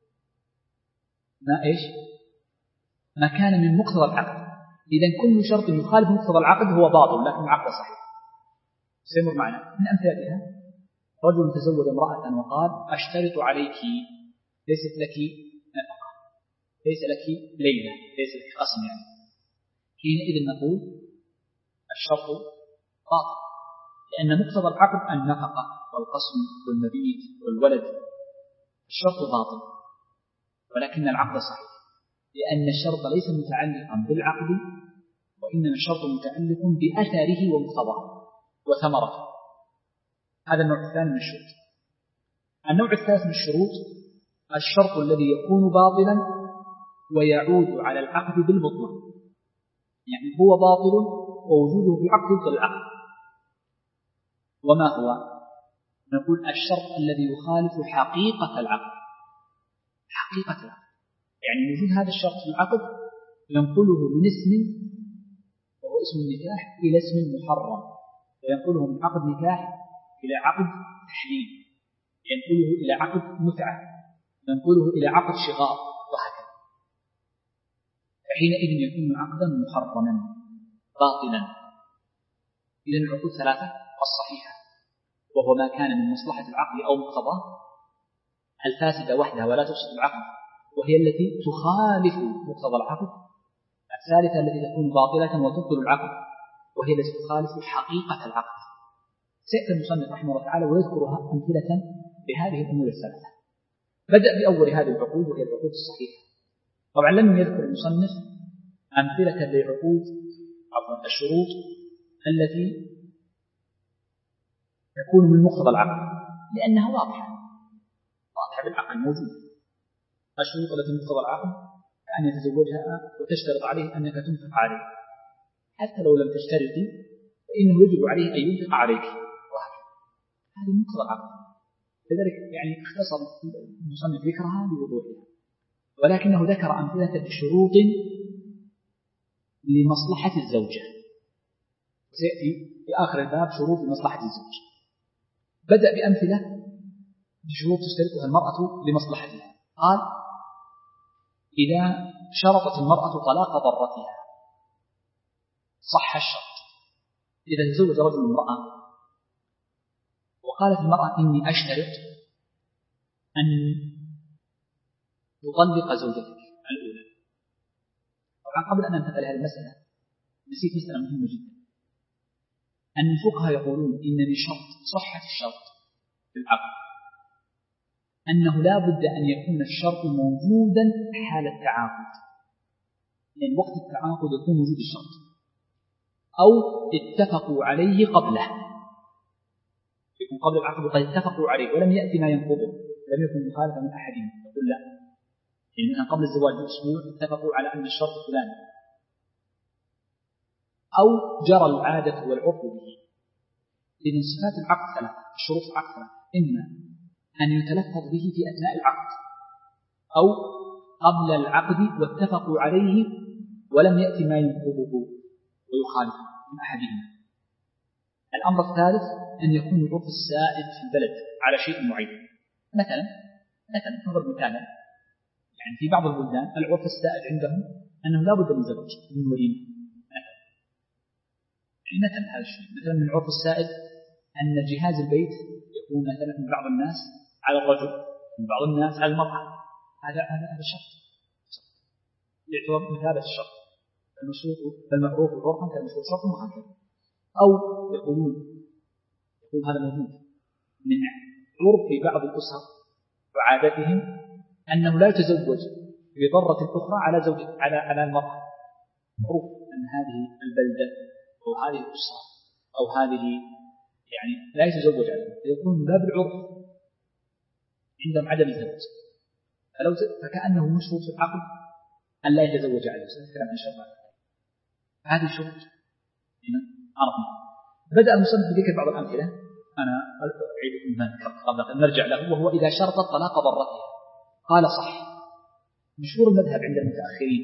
ما إيش؟ ما كان من مقتضى العقد. إذن كل شرط يخالف مقتضى العقد هو باطل لكن العقد صحيح. سيمر معنا من أمثلتها: رجل تزوج امرأة وقال أشترط عليك ليست لك نفقة، ليس لك ليلة، ليس لك قسم، يعني حينئذ نقول الشرط باطل، لأن مقتضى العقد النفقة والقسم والمبيت والولد. الشرط باطل ولكن العقد صحيح، لأن الشرط ليس متعلقا بالعقد، وإنما الشرط متعلق بأثره ومقتضاه وثمرته. هذا النوع الثاني من الشروط. النوع الثالث من الشروط الشرط الذي يكون باطلا ويعود على العقد بالبطلان، يعني هو باطل ووجوده في العقد يبطل العقد. وما هو؟ نقول الشرط الذي يخالف حقيقة العقد. حقيقة العقد يعني وجود هذا الشرط في العقد ينقله من اسم وهو اسم النكاح إلى اسم محرم، وينقله من عقد نكاح إلى عقد تحليل، ينقله إلى عقد متعة، ينقله إلى عقد شغار، وهكذا. فحينئذ يكون عقدا محرما باطلا. إذا العقود ثلاثة: الصحيحة وهو ما كان من مصلحة العقد أو مقتضاه، الفاسدة وحدها ولا تفسد العقد وهي التي تخالف مقتضى العقد، الثالثة التي تكون باطلة وتبطل العقد وهي التي تخالف حقيقة العقد. سيأتي المصنف رحمه الله تعالى ويذكرها أمثلة بهذه الأمور الثلاثة. بدأ بأول هذه العقود وهي العقود الصحيحة. طبعا لم يذكر المصنف أمثلة لعقود عفوا الشروط التي تكون من مقتضى العقد لأنها واضحة واضحة بالعقل موجودة. الشروط التي مقتضى العقد أن يتزوجها وتشترط عليه أنك تنفق عليه، حتى لو لم تشترطي فإنه يجب عليه أن ينفق عليك، وهكذا. هذه مقتضى العقد، لذلك يعني اختصر المصنف ذكرها بوضوحها، ولكنه ذكر أمثلة بشروط لمصلحة الزوجة، وسيأتي في آخر الباب شروط لمصلحة الزوج. بدأ بأمثلة بشروط تشترطها المرأة لمصلحتها. قال: إذا شرطت المرأة طلاق ضرتها صح الشرط. إذا تزوج رجل المرأة وقالت المرأة: إني أشترط أن تطلق زوجتك الأولى. طبعا قبل أن ننتقل لهذه المسألة نسيت مسألة مهمة جدا، أن الفقهاء يقولون إن من شرط صحة الشرط في العقد أنه لا بد أن يكون الشرط موجودا حال التعاقد، يعني وقت التعاقد يكون موجود الشرط، أو اتفقوا عليه قبله، يكون قبل العقد قد اتفقوا عليه ولم يأتي ما ينقضه، لم يكن مخالفة من أحدهم، يقول لا، يعني مثلا قبل الزواج بأسبوع اتفقوا على أن الشرط فلان، أو جرى العادة والعرف به. إذن صفات العقد ثلاثة، الشروط العقد ثلاثة: إما أن يتلفظ به في أثناء العقد، أو قبل العقد واتفقوا عليه ولم يأتي ما ينقضه ويخالفه من أحدهما. الأمر الثالث أن يكون العرف السائد في البلد على شيء معين. مثلا مثلا نضرب مثالا، يعني في بعض البلدان العرف السائد عندهم أنه لا بد من زواج من وليمة مثلا، يعني مثلا هذا الشيء. مثلا من العرف السائد أن جهاز البيت يكون مثلا من بعض الناس على الرجل، من بعض الناس على المرأة. هذا هذا هذا شرط يعتبر مثابة الشرط، المشروط المعروف عرفا كالمشروط شرطا، وهكذا. أو يقولون يقول هذا موجود من عرف بعض الأسر وعادتهم أنه لا يتزوج بضرة أخرى على زوج على على المرأة، معروف أن هذه البلدة أو هذه الأسرة أو هذه يعني لا يتزوج عليها، فيكون من باب العرف عندهم عدم الزواج، فلو فكأنه مشروط في العقد أن لا يتزوج عليه. سنتكلم عن شرط هذه الشروط هنا عرفنا. بدأ المصنف بذكر بعض الأمثلة، أنا أعيدكم ما ذكرت قبل أن نرجع له، وهو إذا شرطت طلاق ضرتها. قال: صح. مشهور المذهب عند المتأخرين،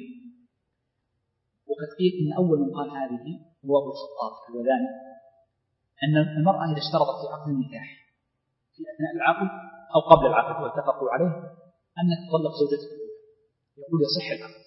وقد قيل إن أول من قال هذه هو أبو الخطاب الوذاني، أن المرأة إذا اشترطت في عقد النكاح في أثناء العقد أو قبل العقد واتفقوا عليه أنك تطلق زوجتك الأولى، يقول يصح العقد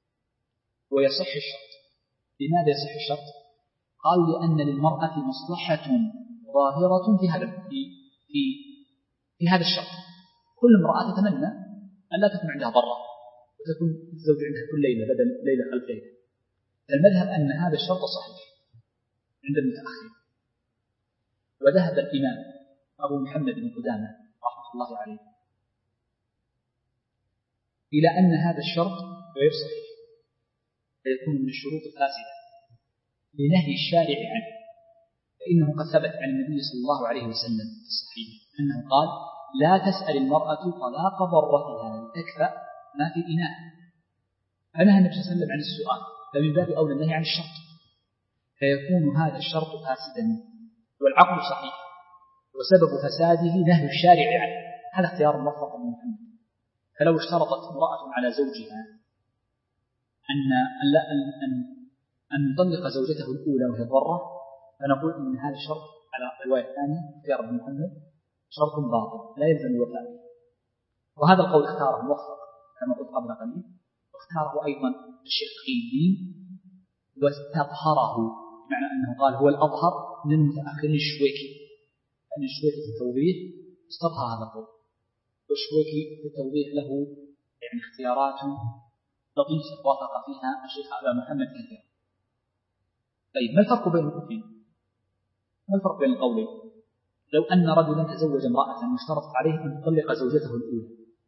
ويصح الشرط. لماذا يصح الشرط؟ قال: لأن للمرأة مصلحة ظاهرة في هذا في في في هذا الشرط. كل امرأة تتمنى أن لا تكون عندها ضرة وتكون الزوج عندها كل ليلة بدل ليلة خلف ليلة. المذهب أن هذا الشرط صحيح عند المتأخر. وذهب الإمام أبو محمد بن قدامة رحمة الله عليه إلى أن هذا الشرط غير صحيح، فيكون من الشروط الفاسدة لنهي الشارع عنه، فإنه قد ثبت عن النبي صلى الله عليه وسلم في الصحيح أنه قال: لا تسأل المرأة طلاق ضرتها لتكفأ ما في إناء. فنهى النبي صلى الله عليه وسلم عن السؤال، فمن باب أولى النهي عن الشرط، فيكون هذا الشرط فاسدا والعقد صحيح، وسبب فساده نهي الشارع عنه. هذا اختيار موفق من محمد. فلو اشترطت امرأة على زوجها أن أن أن أن يطلق زوجته الأولى وهي ضرة، فنقول إن هذا الشرط على الرواية الثانية اختيار ابن محمد شرط باطل لا يلزم الوفاء به. وهذا القول اختاره موفق كما قلت قبل قليل، واختاره أيضا الشيخ تقي الدين واستظهره، بمعنى أنه قال هو الأظهر من المتأخرين الشويكي، أن الشويكي في التوضيح استطهى هذا القول، والشويكي في التوضيح له يعني اختيارات لطيفة وافق فيها الشيخ أبا محمد كثير. طيب ما الفرق بين القولين؟ ما الفرق بين القولين؟ لو أن رجلا تزوج امرأة واشترط عليه أن يطلق زوجته الأولى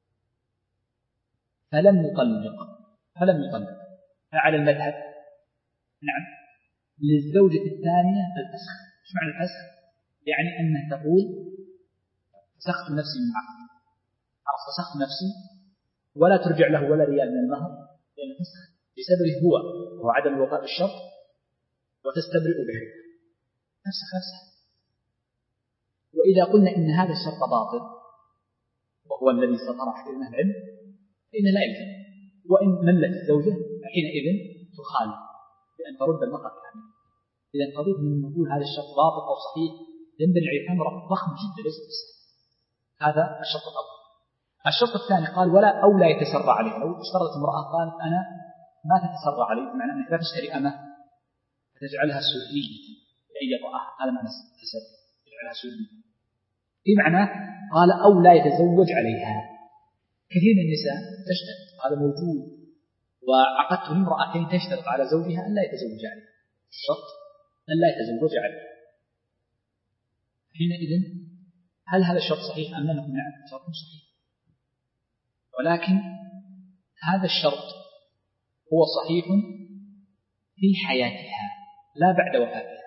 فلم يطلق فلم يطلق فعلى المذهب نعم للزوجة الثانية الفسخ. ايش معنى الفسخ؟ يعني أنها تقول فسخت نفسي من عقد، خلاص فسخت نفسي ولا ترجع له ولا ريال من المهر، لأن فسخ بسببه هو وهو عدم الوفاء بالشرط، وتستبرئ بحق نفسخ نفسها. وإذا قلنا إن هذا الشرط باطل وهو الذي سطرح في أهل العلم فإن لا يلزم، وإن ملت الزوجة حينئذ تخالف بأن ترد المهر كاملا. إذا قضيت من نقول هذا الشرط باطل أو صحيح ينبني عليه أمر ضخم جدا ليس بالسهل. هذا الشرط الأول. الشرط الثاني قال ولا أو لا يتسرع عليه. لو اشترطت امرأة قالت أنا ما تتسرع علي، بمعنى أنك لا تشتري أمه فتجعلها سورية لأي طاعة، هذا معنى التسرع، تجعلها سورية. في معنى قال أو لا يتزوج عليها. كثير من النساء تشترط، هذا موجود، وعقدت امرأتين تشترط على زوجها أن لا يتزوج عليها، الشرط أن لا يتزوج عليها. حينئذ هل هذا الشرط صحيح أم لا؟ نقول نعم شرط صحيح، ولكن هذا الشرط هو صحيح في حياتها لا بعد وفاتها.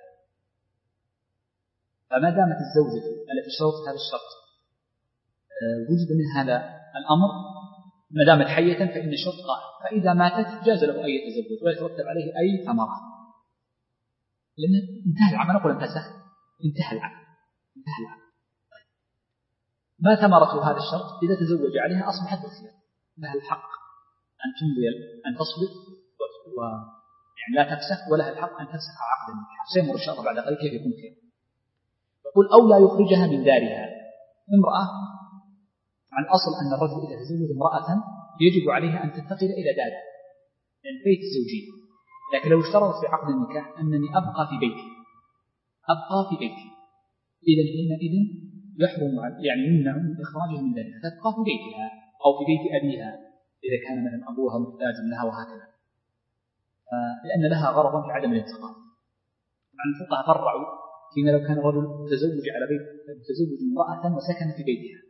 فما دامت الزوجة التي شرطت هذا الشرط وجد من هذا الأمر ما دامت حية فإن الشرط قائم، فإذا ماتت جاز له أن يتزوج ولا يترتب عليه أي ثمرة، لأن انتهى العقد. نقول انفسخ، انتهى العقد انتهى العقد. ما ثمرة هذا الشرط؟ إذا تزوج عليها أصبحت بالخيار، لها الحق أن تمضي أن تصبر و يعني لا تفسخ، ولها الحق أن تفسخ عقد النكاح. سيمر إن شاء الله بعد قليل كيف يكون خير. يقول أو لا يخرجها من دارها. امرأة عن أصل أن الرجل إذا تزوج امرأة يجب عليها أن تنتقل إلى داره، يعني بيت الزوجية. لكن لو اشترطت في عقد النكاح أنني أبقى في بيتي أبقى في بيتي إذا حينئذ يحرم يعني يمنع من إخراجها من دارها، تبقى في بيتها أو في بيت أبيها إذا كان مثلا أبوها محتاج لها وهكذا، لأن لها غرضا في عدم الانتقال. عن الفقهاء فرعوا فيما لو كان الرجل تزوج على بيت تزوج امرأة وسكن في بيتها.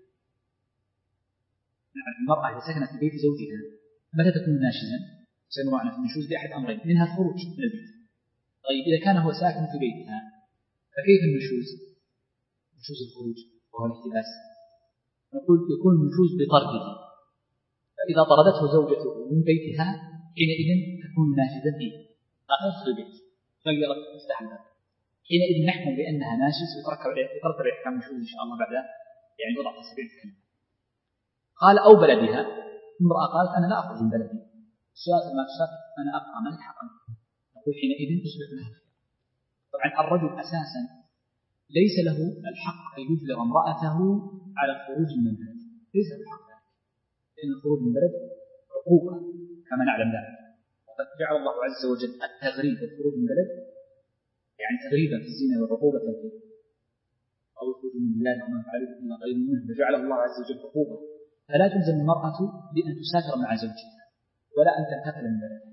يعني المرأة إذا سكنت في بيت زوجها متى تكون ناشزا؟ سيما معنا في النشوز بأحد أمرين، منها الخروج من البيت. طيب إذا كان هو ساكن في بيتها فكيف النشوز؟ نشوز الخروج وهو الاحتباس. نقول يكون النشوز بطرده، فإذا طردته زوجته من بيتها حينئذ تكون ناشزا فيه، لا تدخل البيت فقرت تفتح الباب، حينئذ نحكم بأنها ناشز وترتب أحكام النشوز إن شاء الله بعد يعني وضع تسبيع كلمة. قال أو بلدها. امرأة قالت أنا لا أخرج من بلدي، السؤال ما السؤال أنا أبقى من الحق، نقول حينئذ تصبح لها. طبعا الرجل أساسا ليس له الحق أن يجبر امرأته على الخروج من البلد، ليس له الحق ذلك، لأن الخروج من البلد عقوبة كما نعلم ذلك. وقد جعل الله عز وجل التغريب والخروج من البلد يعني تغريبا في الزنا والعقوبة فيه، أو الخروج من البلاد وما فعله إلا غير منه، فجعله الله عز وجل عقوبة. فلا تلزم المرأة بأن تسافر مع زوجها ولا أن تنتقل من بلدها.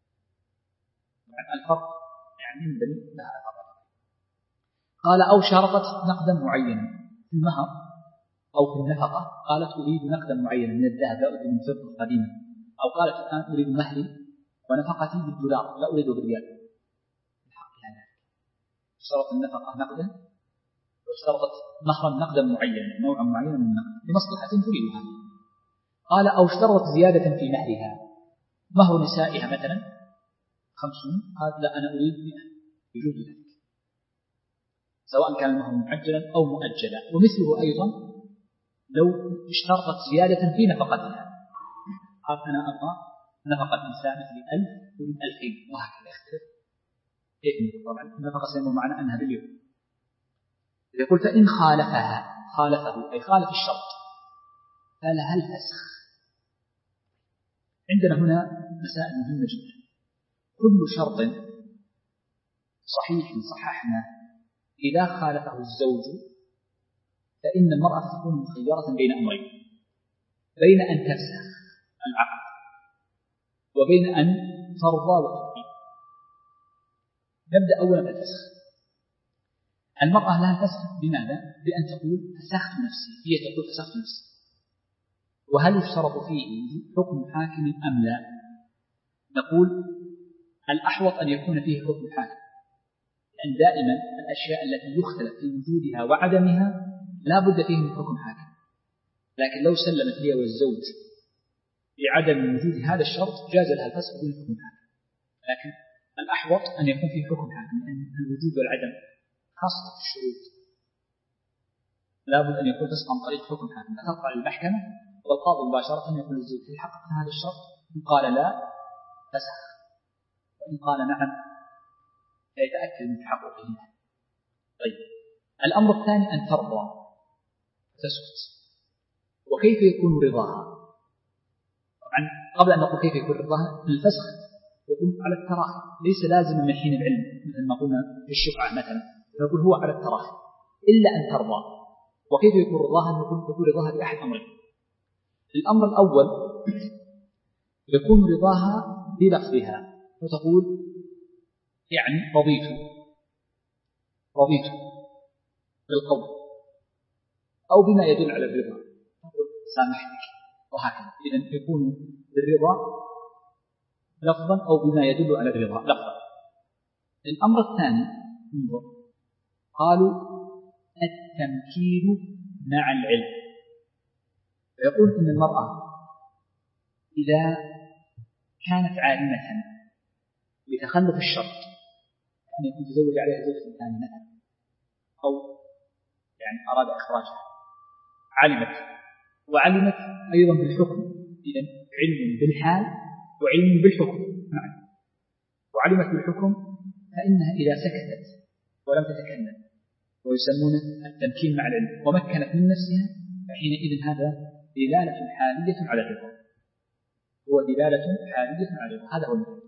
الفرق يعني ينبني لها الفرق. قال أو شرطت نقدا معينا في المهر أو في النفقة، قالت أريد نقدا معينا من الذهب لا أريد من فضة قديمة، أو قالت الآن أريد مهري ونفقتي بالدولار لا أريد بالريال. الحق يعني شرط النفقة نقدا واشترطت مهرا نقدا معينا نوعا معينا من النقد لمصلحة تريدها. قال أو اشترطت زيادة في مهرها، مهر نسائها مثلا خمسون، قالت لا أنا أريد مئة، يجوز ذلك سواء كان المهر معجلا أو مؤجلا. ومثله أيضا لو اشترطت زيادة في نفقتها، قالت أنا أبغى نفقة نساء مثل ألف أريد ألفين وهكذا يختلف. طبعا النفقة سيكون معنى أنها باليوم. يقول فإن خالفها خالفه أي خالف الشرط فلها الفسخ. عندنا هنا مسائل مهمة جدا. كل شرط صحيح صححنا إذا خالفه الزوج فإن المرأة تكون مخيرة بين أمرين، بين أن تفسخ العقد وبين أن ترضى وتقيم. نبدأ أولا بالفسخ. المرأة لها الفسخ بماذا؟ بأن تقول فسخت نفسي، هي تقول فسخت نفسي. وهل يشترط فيه حكم حاكم أم لا؟ نقول الأحوط أن يكون فيه حكم حاكم، لأن دائما الأشياء التي يختلف في وجودها وعدمها لا بد فيه من حكم حاكم. لكن لو سلمت هي والزوج بعدم وجود هذا الشرط جاز لها الفسخ بدون حكم حاكم. لكن الأحوط أن يكون فيه حكم حاكم، لأن الوجود والعدم خاصة في الشروط لا بد أن يكون فسخ عن طريق حكم حاكم، فترفع للمحكمة والقاضي مباشرة يقول للزوج هل حققت هذا الشرط؟ إن قال لا فسخ، وإن قال نعم فيتأكد من تحققه. طيب الأمر الثاني أن ترضى تسكت. وكيف يكون رضاها؟ طبعا قبل أن نقول كيف يكون رضاها، الفسخ يكون على التراخي، ليس لازما من حين العلم مثل ما قلنا في الشفعة مثلا، نقول هو على التراخي إلا أن ترضى. وكيف يكون رضاها؟ يكون يكون رضاها بأحد أمرين. الأمر الأول يكون رضاها بلفظها، فتقول يعني رضيت رضيت بالقول، أو بما يدل على الرضا تقول سامحتك، وهكذا. إذن يكون بالرضا لفظا أو بما يدل على الرضا لفظا. الأمر الثاني انظر، قالوا التمكين مع العلم. فيقول إن المرأة إذا كانت عالمة بتخلف الشرط، يعني يكون تزوج عليها زوجة ثانية مثلا، أو يعني أراد إخراجها، علمت وعلمت أيضا بالحكم، إذن علم بالحال وعلم بالحكم معا، وعلمت بالحكم فإنها إذا سكتت ولم تتكلم ويسمونه التمكين مع العلم ومكنت من نفسها، فحينئذ هذا دلالة حالية على الرضا، هو دلالة حالية على الرضا، هذا هو المثال.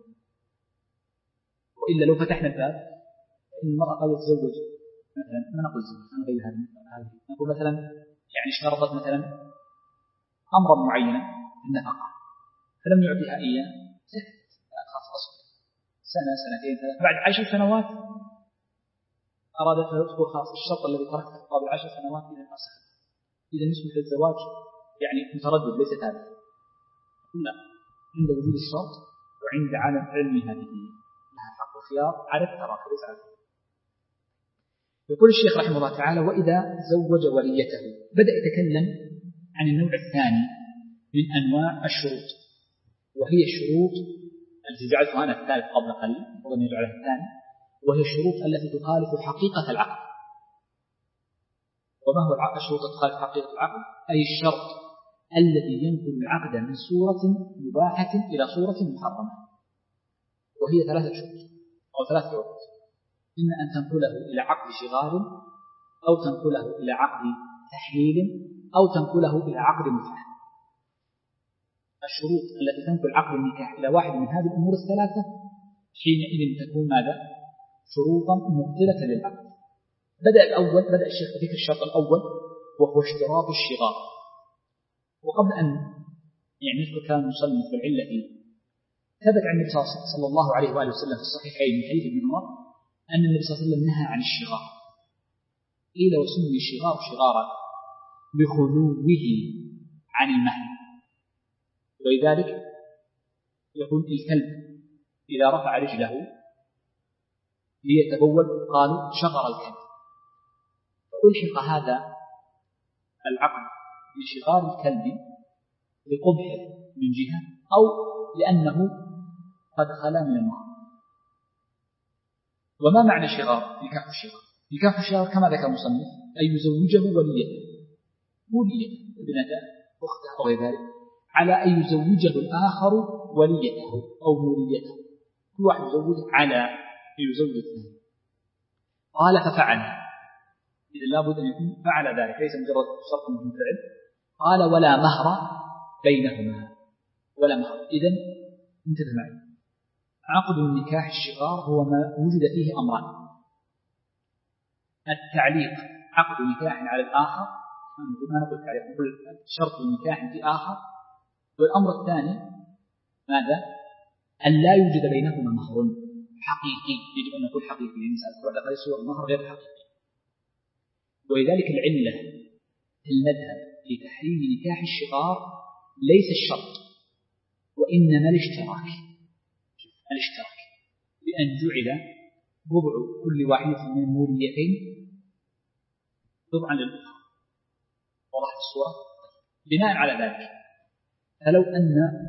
وإلا لو فتحنا الباب إن المرأة قد تتزوج مثلا، ما نقول زوج، نغير هذا، نقول مثلا يعني اشترطت مثلا أمرا معينا في النفقة فلم يعطيها إياه، سكت خلاص أصبر سنة سنتين ثلاثة، بعد عشر سنوات أرادت أن تدخل خلاص الشرط الذي تركته قبل عشر سنوات إذا أصح، إذا يصبح الزواج يعني متردد ليس ثابت. لا، عند وجود الشرط وعند عالم علم هذه لها حق الخيار على التراخي ليس على التراخي. يقول الشيخ رحمه الله تعالى: وإذا زوج وليته. بدأ يتكلم عن النوع الثاني من أنواع الشروط، وهي الشروط التي جعلتها أنا الثالث قبل قليل وظن يجعلها الثاني، وهي الشروط التي تخالف حقيقة العقد. وما هو الشروط التي تخالف حقيقة العقد؟ أي الشرط الذي ينقل العقد من صورة مباحة إلى صورة محرمة، وهي ثلاثة شروط أو ثلاثة شروط: إما أن تنقله إلى عقد شغار، أو تنقله إلى عقد تحليل، أو تنقله إلى عقد متعة. الشروط التي تنقل عقد النكاح إلى واحد من هذه الأمور الثلاثة حينئذ تكون ماذا؟ شروطا مبطلة للعقد. بدأ الأول بدأ الشيخ بذكر الشرط الأول وهو اشتراط الشغار. وقبل أن يعني نذكر كلام المصنف والعلة فيه، ثبت عن النبي صلى الله عليه وآله وسلم في الصحيحين من حديث ابن عمر أن النبي صلى الله عليه وسلم نهى عن الشغار. قيل وسمي الشغار شغارا لخلوه عن المهر، ولذلك يقول الكلب إذا رفع رجله ليتبول قالوا شغر الكلب، فألحق هذا العقد بشغار الكلب لقبحه من جهة، أو لأنه قد خلا من المهر. وما معنى شغار؟ نكاح الشغار. نكاح الشغار كما ذكر المصنف أن يزوجه وليته، وليته ابنته أخته أو غير ذلك، على أن يزوجه الآخر وليته أو موليته، كل واحد يزوج على أن يزوج اثنين. قال ففعل، إذا لابد أن يكون فعل ذلك، ليس مجرد شرط من فعل. قال ولا مهر بينهما، ولا مهر. إذن انتبه معي، عقد النكاح الشغار هو ما وجد فيه أمران: التعليق عقد نكاح على الآخر، ما نقول تعليق، نقول شرط نكاح في آخر. والأمر الثاني ماذا؟ أن لا يوجد بينهما مهر حقيقي، يجب أن نقول حقيقي لأن هذه صور المهر غير حقيقي. ولذلك العلة في المذهب في تحريم نكاح الشغار ليس الشرط وإنما الاشتراك، الاشتراك بأن جعل بضع كل واحدة من الموليتين بضعا للأخرى. وضحت الصورة؟ بناء على ذلك فلو أن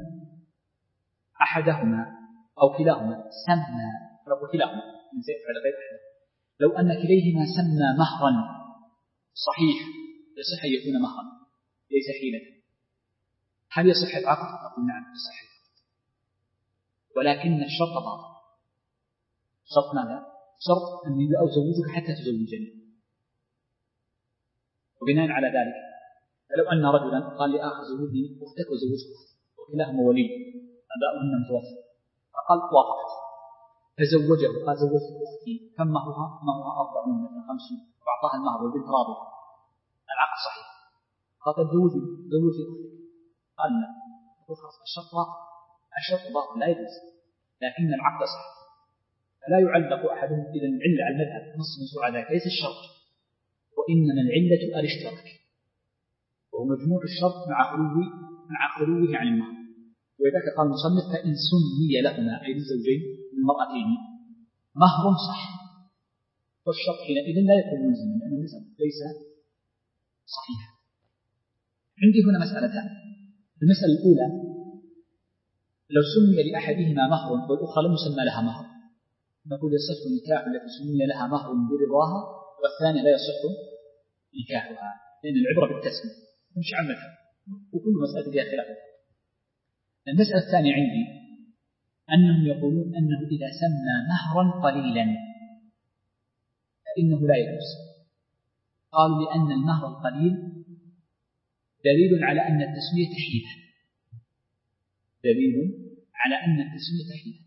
أحدهما أو كلاهما سمى، لو كلاهما من زيت على غير أحد، لو أن كليهما سمى مهرا صحيح يصح أن يكون مهرا ليس حيلة، هل يصح العقد؟ أقول نعم يصح، ولكن الشرط باطل. شرط ماذا؟ شرط أني لا أزوجك حتى تزوجني. وبناء على ذلك فلو أن رجلا قال لآخر زوجني أختك وزوجك وكلاهما ولي أباؤهن متوفى، فقال وافقت فزوجه، قال زوجت أختي، كم مهرها؟ مهرها أربعون مثلا خمسون، وأعطاها المهر والبنت راضية، العقد صحيح. قال تزوجي زوجي أختك، قال لا، يقول خلاص الشرط باطل، الشرط باطل لا يجوز، لكن العقد صحيح. فلا يعلق أحدهم إذا العلة على المذهب نص من سوء ذلك ليس الشرط وإنما العلة الاشتراك، وهو مجموع الشرط مع خلوه مع خلوه عن المهر. ولذلك قال المصنف فإن سمي لهما أي للزوجين من المرأتين مهر صح، والشرط حينئذ لا يكون ملزما لأنه ليس صحيحا. عندي هنا مسألتان. المسألة الأولى لو سمي لأحدهما مهر والأخرى لم يسمى لها مهر، نقول يصح نكاح التي سمي لها مهر برضاها والثاني لا يصح نكاحها، لأن العبرة بالتسمية مش عملها، وكل مسألة فيها خلاف. المسألة الثانية عندي أنهم يقولون أنه إذا سمى مهرا قليلا فإنه لا يجوز. قالوا لأن المهر القليل دليل على أن التسمية حيلة، دليل على أن التسمية حيلة.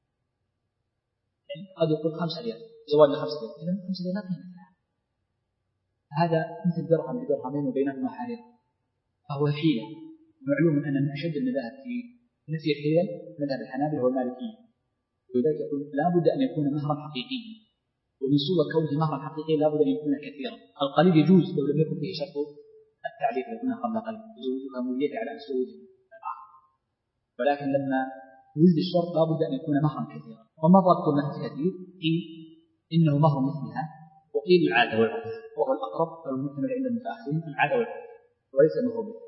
يعني قد يقول خمسة ريال زواج لخمسة ريال، إذا خمسة ريال لا قيمة لها، هذا مثل درهم بدرهمين وبينهما حالين، فهو حيلة. معلوم أن من أشد المذاهب في نفي الحيل مذهب الحنابلة والمالكية، ولذلك يقول لا بد أن يكون مهرا حقيقيا، ومن صورة كونه مهرا حقيقيا لا بد أن يكون كثيرا. القليل يجوز لو لم يكن فيه شرط التعليق يكون قبل قليل يزوجها موليته على أسود الآخر، ولكن لما وجد الشرط لا بد أن يكون مهرا كثيرا. وما ضبط المهر كثير؟ قيل إنه مهر مثلها، وقيل العادة والعرف، وهو الأقرب والمحتمل عند المتأخرين العادة والعرف وليس مهر مثل.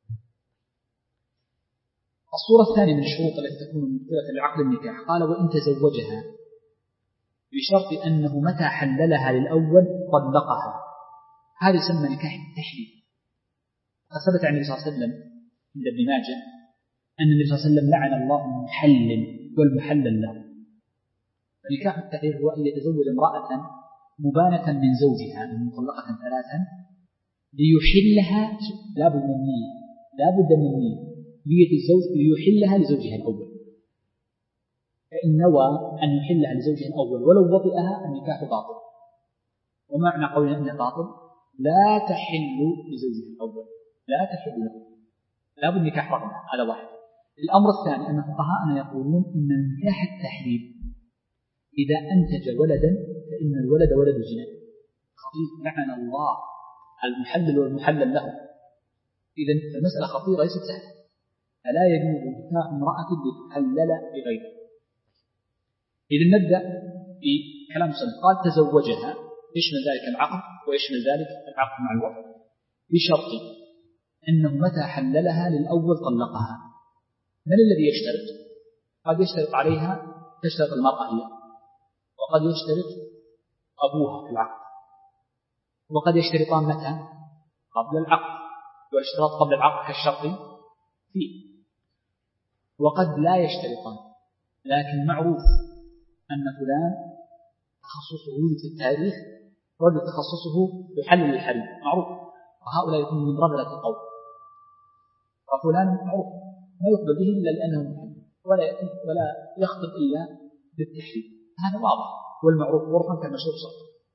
الصورة الثانية من الشروط التي تكون ممثلة لعقد النكاح قال وإن تزوجها بشرط أنه متى حللها للأول طلقها، هذا يسمى نكاح التحليل. فثبت عن النبي صلى الله عليه وسلم عند ابن ماجه أن النبي صلى الله عليه وسلم لعن الله المحلل والمحلل له. فنكاح التحليل هو أن يتزوج امرأة مبانة من زوجها مطلقة ثلاثا ليحلها، لا بد من النية، لا بد من النية نية الزوج ليحلها لزوجها الأول، فإن نوى أن يحلها لزوجها الأول ولو وطئها النكاح باطل. ومعنى قولنا أنه باطل لا تحل لزوجها الأول، لا تحل له، لا بد نكاح رغبة. هذا واحد. الأمر الثاني أن فقهاءنا يقولون إن نكاح التحليل إذا أنتج ولدا فإن الولد ولد زنا. خطير، لعن الله المحلل والمحلل له. إذن المسألة خطيرة ليست سهلة، فلا يجوز نكاح امرأة لتحلل بغيره. إذن نبدأ بكلام المصنف. قال تزوجها يشمل ذلك العقد ويشمل ذلك العقد مع الوقت بشرط أنه متى حللها للأول طلقها. من الذي يشترط؟ قد يشترط عليها، تشترط المرأة هي، وقد يشترط أبوها في العقد، وقد يشترطان متى؟ قبل العقد، والاشتراط قبل العقد كالشرط فيه. وقد لا يشترطان، لكن معروف أن فلان تخصصه في التاريخ رجل تخصصه يحلل الحريم معروف، وهؤلاء يكونون من رذلة القول، ففلان معروف ما يقبل به إلا لأنه محلل، ولا ولا يخطب إلا بالتحليل، هذا واضح والمعروف عرفا كالمشهور صرفا.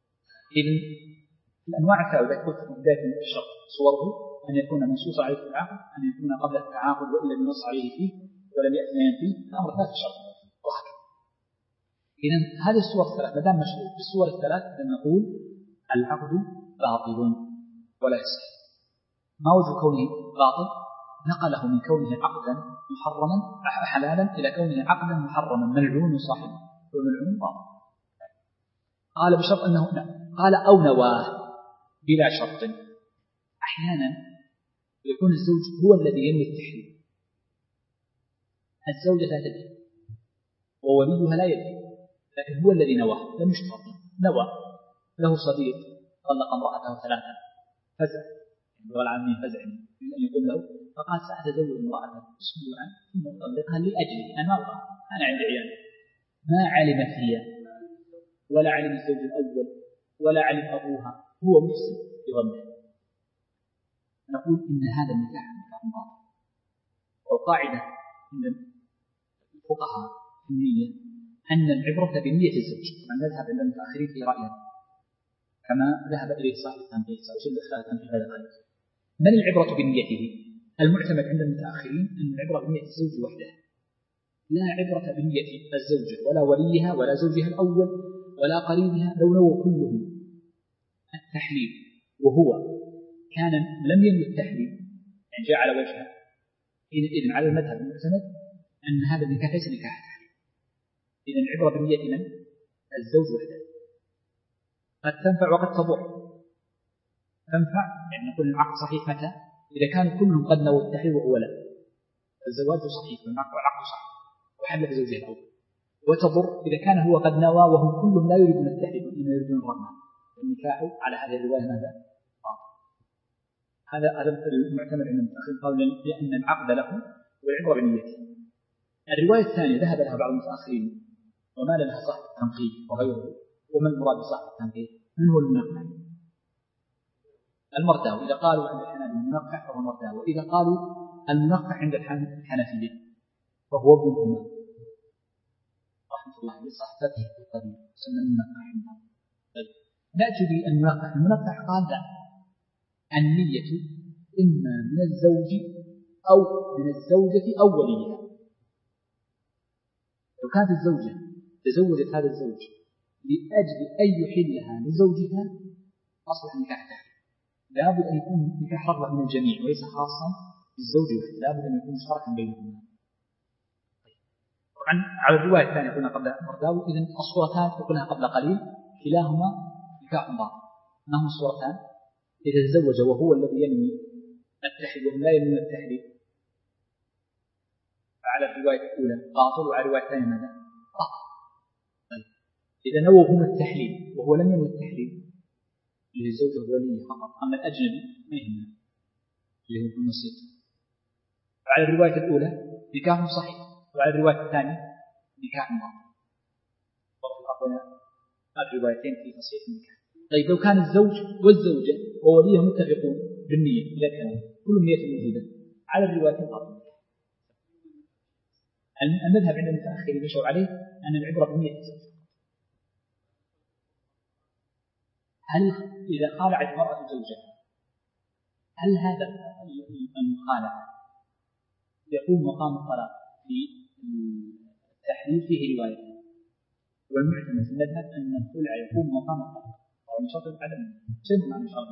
إذن الأنواع الثلاثة قلت في بداية الشرط صوره أن يكون منصوصا عليه في العقد، أن يكون قبل التعاقد وإن لم ينص عليه فيه ولم يأثنين فيه، الأمر ثلاث شرط وهكذا. إذن هذه الصور الثلاث ما دام مشروط بالصور الثلاث نقول العقد باطل ولا يصح. ما وجه كونه باطل؟ نقله من كونه عقدا محرما حلالا إلى كونه عقدا محرما ملعون صاحبه وملعون باطل. قال بشرط أنه نعم. قال أو نواه بلا شرط. أحيانا يكون الزوج هو الذي ينوي التحريم، الزوجة لا تدري ووليها لا يدري، لكن هو الذي نواه لم يشترط. نوى له صديق طلق امرأته ثلاثا فزع ولا عني فزع أن يقول له فقال سأتزوج امرأته أسبوعا ثم أطلقها لأجلي أنا أبغى أنا عندي عيال. ما علمت هي ولا علم الزوج الأول ولا علم أبوها، هو محسن بظنه. نقول إن هذا النكاح نكاح باطل. والقاعدة عند الفقهاء في النية أن العبرة بنية الزوج. من نذهب عند المتأخرين في رأيه كما ذهب إليه صاحب التنقيح وشد الخلاف في هذا الغالب. من العبرة بنيته؟ المعتمد عند المتأخرين أن العبرة بنية الزوج وحده، لا عبرة بنية الزوجة ولا وليها ولا زوجها الأول ولا قريبها. لو نوى كلهم التحليل وهو كان لم ينوي التحليل يعني جاء على وجهه، إذن على المذهب المعتمد أن هذا النكاح ليس نكاح تحليل. إذن العبرة بنية من الزوج وحده. قد تنفع وقد تضر. تنفع يعني نقول العقد صحيح متى؟ إذا كانوا كلهم قد نووا التحليل وهو لا، الزواج صحيح والعقد صحيح وحل بزوجه الأول. وتضر إذا كان هو قد نوى وهم كلهم لا يريدون التحليل وإنما يريدون الرغبة. النكاح على هذه الرواية ماذا؟ هذا هذا المعتمد عند المتأخرين قالوا لأن العقد له والعبرة بنيته. الرواية الثانية ذهب لها بعض المتأخرين وما لها صاحب التنقيح وغيره. ومن المراد بصاحب التنقيح؟ من هو المنقح؟ المرداوي. إذا قالوا عند الحنابلة المنقح فهو المرداوي، وإذا قالوا المنقح عند الحنفية فهو ابنهما رحمة الله عليه صاحب فتح القديم سمى المنقح. طيب نأتي بالمنقح. المنقح قال لا، النية إما من الزوج أو من الزوجة أو وليها. لو كانت الزوجة تزوجت هذا الزوج لأجل أن يحلها لزوجها أصبح نكاح تحريم. لابد أن يكون نكاح رغبة من الجميع وليس خاصا بالزوج وحده، لابد أن يكون مشتركا بينهما. طبعا على الرواية الثانية قلنا قبل مرداوي. إذن الصورتان قلنا قبل قليل كلاهما نكاح باطل. ما هم الصورتان؟ إذا تزوج وهو الذي ينوي التحليل وهم لا ينوون التحليل فعلى الرواية الأولى باطل وعلى الرواية الثانية ماذا؟ باطل. طيب إذا نووا هم التحليل وهو لم ينوي التحليل للزوجة الولية فقط، أما الأجنبي ما يهمنا اللي هو النصيب. فعلى الرواية الأولى نكاح صحيح وعلى الرواية الثانية نكاح باطل. وفقنا الروايتين في تصحيح النكاح. طيب لو كان الزوج والزوجة ووليه متفقون بالنية إلى كلام كل نية موجودة على الرواية الأربعة، المذهب عند المتأخرين يشعر عليه أن العبرة بنية الزوج. هل إذا خالعت المرأة زوجها هل هذا المخالعة يقوم مقام الطلاق في التحليل؟ فيه رواية والمعتمد في المذهب أن الخلع يقوم مقام الطلاق من شرط العدم سنة عن شرط.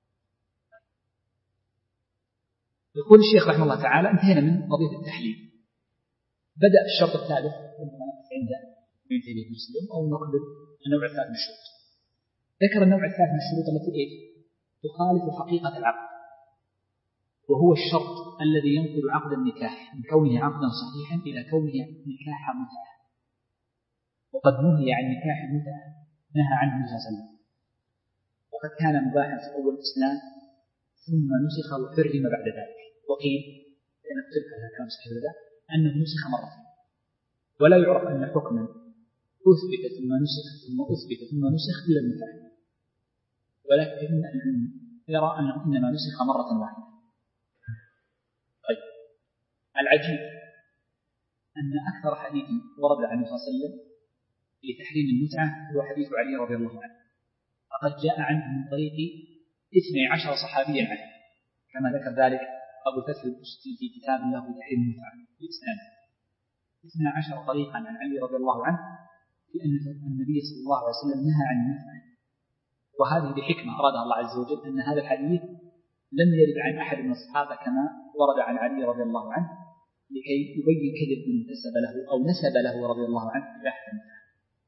يقول الشيخ رحمه الله تعالى انتهينا من قضية التحليل. بدأ الشرط الثالث عند ابن تيمية المسلم أو نقبل النوع الثالث من الشروط. ذكر النوع الثالث من الشروط التي إيه؟ تخالف حقيقة العقد، وهو الشرط الذي ينقل عقد النكاح من كونه عقدا صحيحا إلى كونه نكاح متعة. وقد نهي عن نكاح المتعة نهى عنه النبي صلى الله عليه وسلم، وقد كان مباحا في أول الإسلام ثم نسخ وحرم بعد ذلك. وقيل لأن اختلف على كلام صحيح هذا أنه نسخ مرتين، ولا يعرف أن حكما أثبت ثم نسخ ثم أثبت ثم نسخ إلا المتعة، ولكن العلم يرى أنه إنما نسخ مرة واحدة. طيب العجيب أن أكثر حديث ورد عن النبي صلى الله عليه وسلم في تحريم المتعة هو حديث علي رضي الله عنه، فقد جاء عنه من طريق اثني عشر صحابيا عنه، كما ذكر ذلك أبو الفتح البستي في كتاب له تحريم المتعة الإسلام، اثني عشر طريقا عن علي رضي الله عنه في أن النبي صلى الله عليه وسلم نهى عن المتعة. وهذه بحكمة أرادها الله عز وجل، أن هذا الحديث لم يرد عن أحد من الصحابة كما ورد عن علي رضي الله عنه، لكي يبين كذب من نسب له أو نسب له رضي الله عنه إباحة المتعة.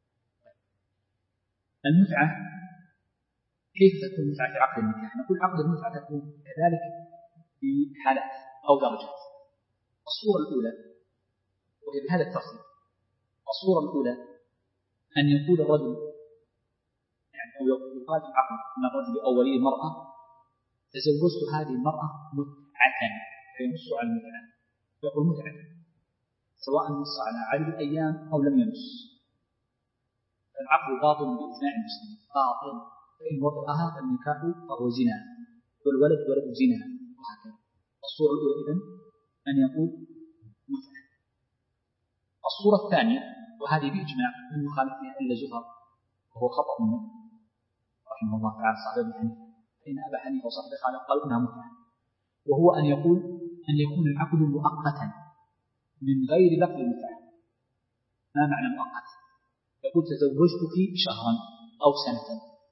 المتعة كيف تكون المتعة في عقد النكاح؟ نقول عقد المتعة تكون كذلك بحالات أو درجات. الصورة الأولى وهي بهذا التفصيل، الصورة الأولى أن يقول الرجل يعني أو يقال في العقد من الرجل أو ولي المرأة تزوجت هذه المرأة متعة، فينص على المتعة، يقول متعة سواء نص على عدد الأيام أو لم ينص. العقد باطل بإجماع المسلمين، باطل، فإن وطئها فالنكاح فهو زنا والولد ولد زنا وهكذا. الصورة الأولى إذن أن يقول متعة. الصورة الثانية وهذه بإجماع من يخالف فيها إلا زهر وهو خطأ منه رحمه الله تعالى صاحب ابن حنيفة، فإن أبا حنيفة وصاحب خالد قالوا إنها متعة، وهو أن يقول أن يكون العقد مؤقتا من غير لفظ المتعة. ما معنى مؤقت؟ يقول تزوجتك شهرا أو سنة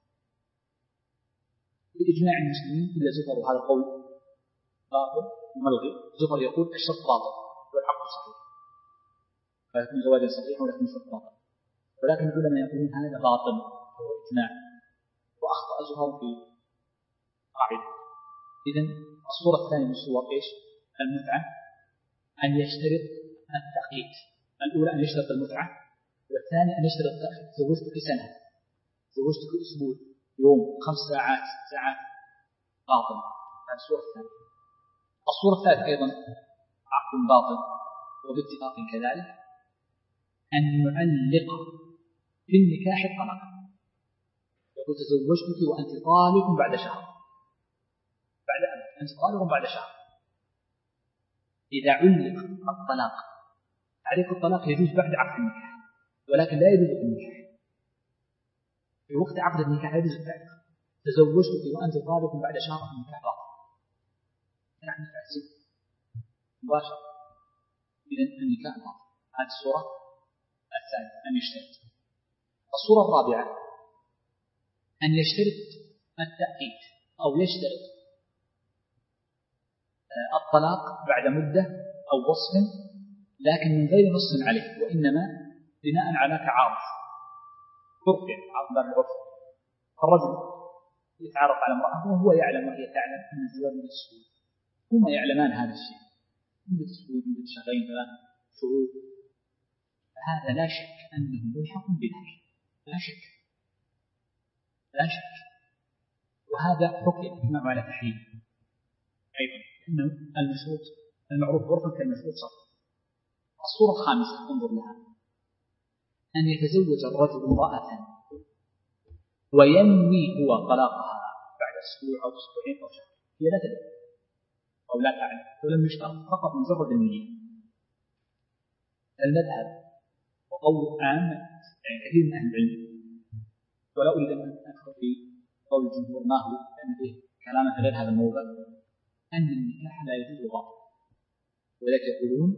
بإجماع المسلمين إلا زفر، وهذا القول باطل وملغي. زفر يقول الشرط باطل والعقد صحيح، فيكون زواجا صحيحا ولكن الشرط باطل، ولكن العلماء يقولون هذا باطل وهو إجماع، وأخطأ زفر في قاعدة. إذن الصورة الثانية من الصور إيش؟ المتعة أن يشترط التأقيت. الأولى أن يشترط المتعة، والثاني أن يشترط التأقيت. زوجتك سنة، زوجتك أسبوع، يوم، خمس ساعات، ساعات، باطل. هذه الصورة الثانية. الصورة الثالثة أيضا عقد باطل وباتفاق كذلك أن يعلق في النكاح الطلاق. يقول تزوجتك وأنت طالق بعد شهر، بعد أن أنت طالق بعد شهر. إذا علق الطلاق، تعليق الطلاق يجوز بعد عقد النكاح، ولكن لا يجوز في النكاح. في وقت عقد النكاح يجوز التعليق. تزوجتك وأنت طالق بعد شهر، النكاح باطل، يعني تعزيز مباشر. إذن النكاح باطل. هذه الصورة الثالثة أن يشترط. الصورة الرابعة أن يشترط التأقيت أو يشترط الطلاق بعد مدة أو وصف، لكن من غير نص عليه، وإنما بناء على تعارف عرف، عرف باب العرف. الرجل يتعرف على امرأة وهو يعلم وهي تعلم أن الزواج مدة أسبوع، هما يعلمان هذا الشيء، مدة أسبوع، مدة شهرين، ثلاث شهور، هذا لا شك أنه ملحق بذلك، لا شك لا شك وهذا حكم الإجماع على تحريم أيضا، إنه المشروط المعروف عرفا كالمشروط شرطا. الصورة الخامسة انظر لها، أن يتزوج الرجل امرأة وينوي هو طلاقها بعد أسبوع أو أسبوعين أو شهر، هي لا تدري أو لا تعلم ولم يشترط، فقط مجرد النية. المذهب وقول عام يعني كثير من أهل العلم، ولا أريد أن أدخل في قول الجمهور ما هو لأن فيه كلامة غير هذا الموضوع، أن النكاح لا يجوز باطل، ولذلك يقولون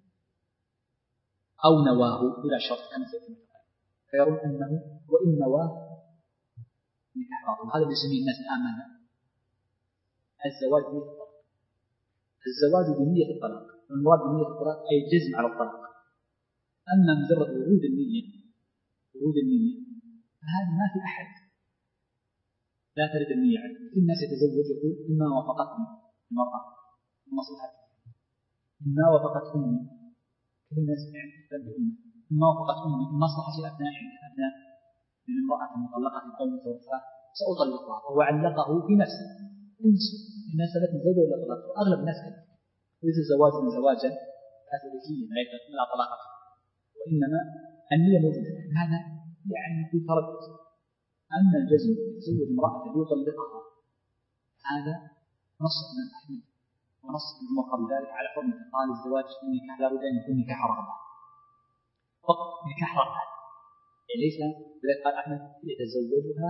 أو نواه بلا شرط كما سيكون، فيرون أنه وإن نواه نكاح باطل. هذا اللي يسميه الناس الآن ماذا؟ الزواج بنية الطلاق. الزواج بنية الطلاق، والمراد بنية الطلاق أي الجزم على الطلاق. أما مجرد ورود النية ورود النية فهذا ما في أحد لا ترد النية عليه. كل الناس يتزوج يقول إما وافقتني المرأة مصلحتها، إما وافقت أمي، كل الناس يعني تنبه أمي، إما وافقت أمي مصلحة الأبناء الأبناء من امرأة مطلقة أو متوفاة سأطلقها، وهو علقه في نفسه. الناس لا تزوج ولا طلاق، وأغلب الناس كذا. ليس الزواج من زواجا كاثوليكيا لا طلاق، وإنما النية موجودة. هذا يعني يكون تردد. أما الجزم يتزوج امرأة ليطلقها هذا نص من أحمد ونص من عمر قبل ذلك على حرمة. قال الزواج في النكاح لا بد أن يكون نكاح رغبة، فقط نكاح رغبة، يعني ليس. لذلك قال أحمد يتزوجها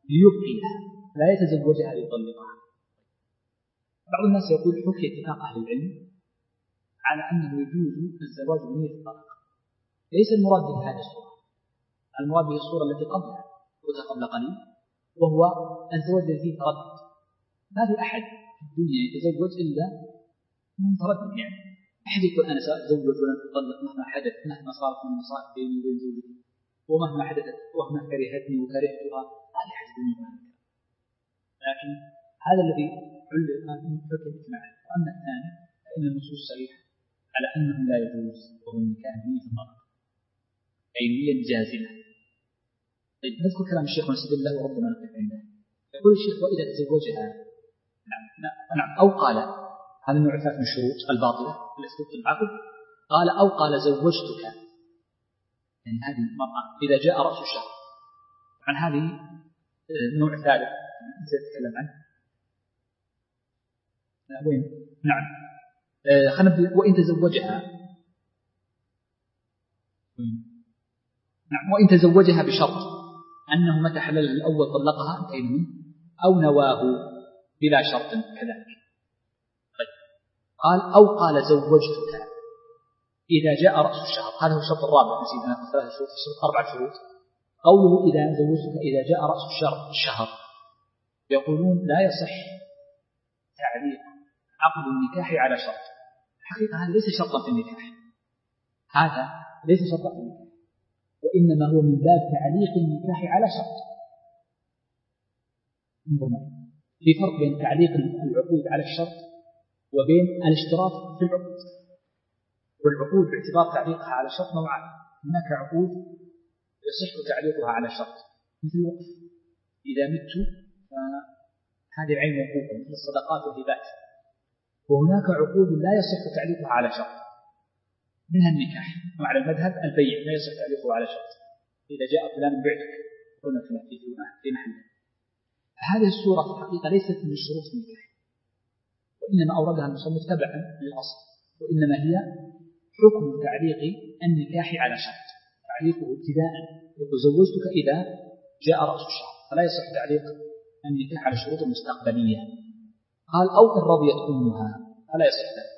ليبقيها لا يتزوجها ليطلقها. بعض الناس يقول حكي اتفاق أهل العلم على أنه يجوز الزواج بنية الطلاق. ليس المراد به هذه الصورة، المراد به الصورة التي قبلها قلتها قبل قليل، وهو الزواج الذي فيه تردد. ما في أحد في الدنيا يتزوج إلا متردد، يعني أحد يقول أنا سأتزوج ولن أطلق مهما حدث، مهما صارت من مصائب بيني وبين زوجتي، ومهما حدثت ومهما كرهتني وكرهتها، هذا أحد الدنيا. لكن هذا الذي علق من فكر الاجتماع. وأما الثاني فإن النصوص صريحة على أنه لا يجوز، وهو النكاح بنية الطلاق أي نية جازمة. طيب نذكر كلام الشيخ ونستدل له وربما نقف عنده. يقول الشيخ وإذا تزوجها، نعم نعم أو قال هذا النوع الثالث من الشروط الباطلة التي تبطل العقد، قال أو قال زوجتك، يعني هذه المرأة إذا جاء رأس الشهر. عن هذه النوع الثالث سأتكلم عنه وين؟ نعم آه خلنا نبدأ. وإن تزوجها، نعم وإن تزوجها بشرط أنه متى حلل الأول طلقها انتهينا منه، أو نواه بلا شرط كذلك. طيب قال أو قال زوجتك إذا جاء رأس الشهر، هذا هو الشرط الرابع نسينا في ثلاث شروط، الشروط أربعة شروط. قوله إذا زوجتك إذا جاء رأس الشهر الشهر يقولون لا يصح تعليق عقد النكاح على شرط. الحقيقة هذا ليس شرطا في النكاح، هذا ليس شرطا في النكاح، وإنما هو من باب تعليق النكاح على شرط. في فرق بين تعليق العقود على الشرط وبين الاشتراط في العقود. والعقود باعتبار تعليقها على شرط نوعان. هناك عقود يصح تعليقها على شرط مثل الوقف، إذا مت فهذه العين موقوفة مثل الصدقات والهبات. وهناك عقود لا يصح تعليقها على شرط، منها النكاح، وعلى المذهب البيع لا يصح تعليقه على شرط. إذا جاء فلان بعتك قلنا فلان في محله. هذه الصورة في الحقيقة ليست من شروط النكاح، وإنما أوردها المصنف تبعا للأصل، وإنما هي حكم تعليق النكاح على شرط. تعليقه ابتداء يقول زوجتك إذا جاء رأس الشهر، فلا يصح تعليق النكاح على الشروط المستقبلية. قال أو إن رضيت أمها فلا يصح ذلك.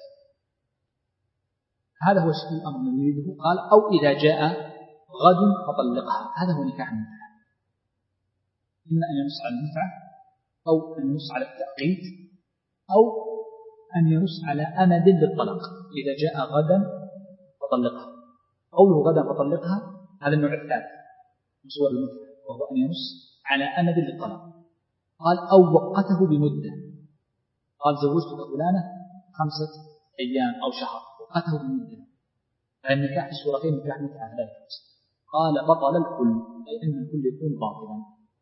هذا هو الأمر الذي يريده. قال أو إذا جاء غد فطلقها، هذا هو نكاح المتعة. إما أن ينص على المتعة أو أن ينص على التأقيت أو أن ينص على أمد للطلاق. إذا جاء غدا فطلقها، قوله غدا فطلقها هذا النوع الثالث من صور المتعة، وهو أن ينص على أمد للطلاق. قال أو وقته بمدة، قال زوجتك فلانة خمسة أيام أو شهر، وقته بمدة، فالنكاح في الصورتين نكاح متعة لا يجوز. قال بطل الكل، أي أن الكل يكون باطلا.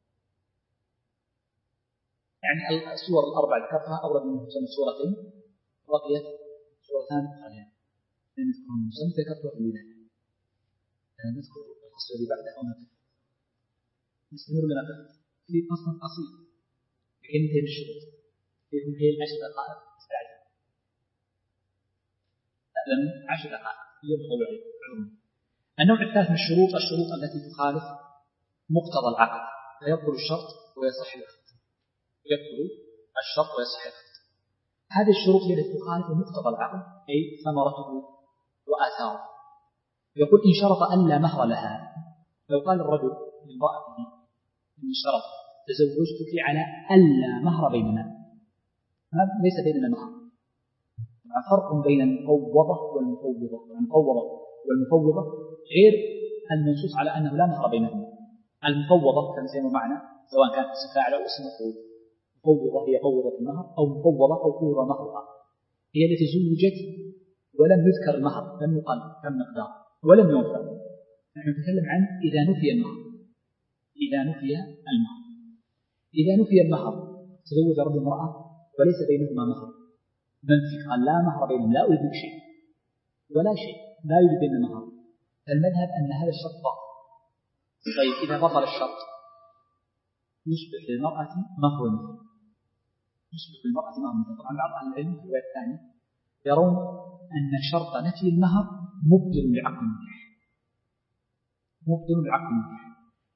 يعني الصور الأربع ذكرتها أورد منهم الصورتين، بقيت صورتان أخرى نذكرهم المصنف ذكرتها في البداية. نذكر الفصل الذي بعده ونقف نستمر لنا في فصل قصير لكي ننتهي بالشروط فيهم هي العشر دقائق استعجل لم عشر دقائق يبطل عليكم. النوع الثالث من الشروط الشروط التي تخالف مقتضى العقد، فيبطل الشرط ويصح العقد. يبطل الشرط ويصح العقد. هذه الشروط هي التي تخالف مقتضى العقد، أي ثمرته وآثاره. يقول إن شرط أن لا مهر لها، لو قال الرجل لامرأته إن شرط تزوجتك على ألا مهر بيننا، ليس بيننا مهر. فرق بين المفوضة والمفوضة. المفوضة والمفوضة غير المنصوص على أنه لا مهر بينهما. المفوضة كما سيما معنا سواء كانت اسم فاعل أو اسم مفعول. مفوضة هي فوضة المهر، أو مفوضة أو فوض مهرها، هي التي زوجت ولم يذكر المهر، لم يقل كم مقدار ولم يوفى. نحن نتكلم عن إذا نفي المهر. إذا نفي المهر إذا نفي المهر تزوج رجل امرأة وليس بينهما مهر، منفي، قال لا مهر بينهم، لا أريد شيء ولا شيء، لا يوجد بين المهر. المذهب أن هذا الشرط باطل. طيب إذا بطل الشرط يصبح للمرأة مهر مثل يصبح للمرأة مهر مثل طبعا بعض أهل العلم في الرواية الثانية يرون أن شرط نفي المهر مبطل لعقد النكاح، مبطل لعقد النكاح،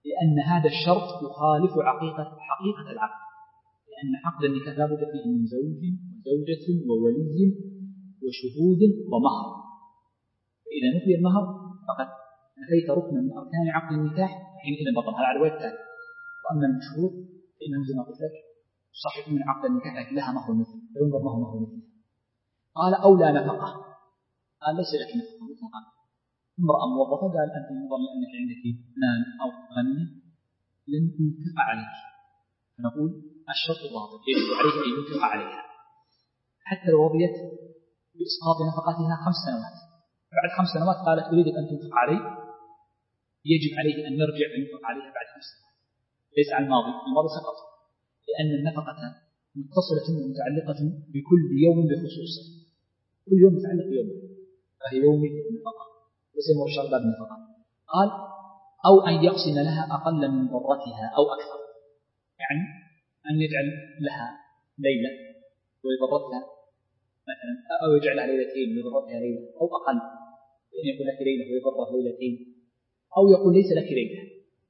لأن هذا الشرط يخالف حقيقة حقيقة العقد، لأن عقد النكاح لا بد فيه من زوج وزوجة وولي وشهود ومهر، فإذا نفي المهر فقد نفيت ركنا من أركان عقد النكاح، حينئذ بطل. هذا على الرواية الثانية. وأما المشهور فإنه زي ما قلت لك صحيح من عقد النكاح لكن لها مهر مثل، فينظر ما هو مهر مثل. قال أو لا نفقة، قال ليس لك نفقة مطلقا. امرأة موظفة قال أنت ينظر لأنك عندك مال أو غنية لن ينفق عليك، فنقول الشرط باطل، يجب عليك أن ينفق عليها حتى لو رضيت بإسقاط نفقتها خمس سنوات. بعد خمس سنوات قالت أريد أن تنفق علي، يجب عليه أن يرجع وينفق عليها بعد خمس سنوات، ليس على الماضي. الماضي سقط، لأن النفقة متصلة ومتعلقة بكل يوم بخصوصه، كل يوم متعلق بيوم، فهي يومي النفقة وسيمر الشرط باب النفقة. قال أو أن يقسم لها أقل من ضرتها أو أكثر، يعني أن يجعل لها ليلة ويضرتها مثلا، أو يجعل لها ليلتين ويضرتها ليلة، أو أقل، يعني يقول لك ليلة ويضرها ليلتين، أو يقول ليس لك ليلة.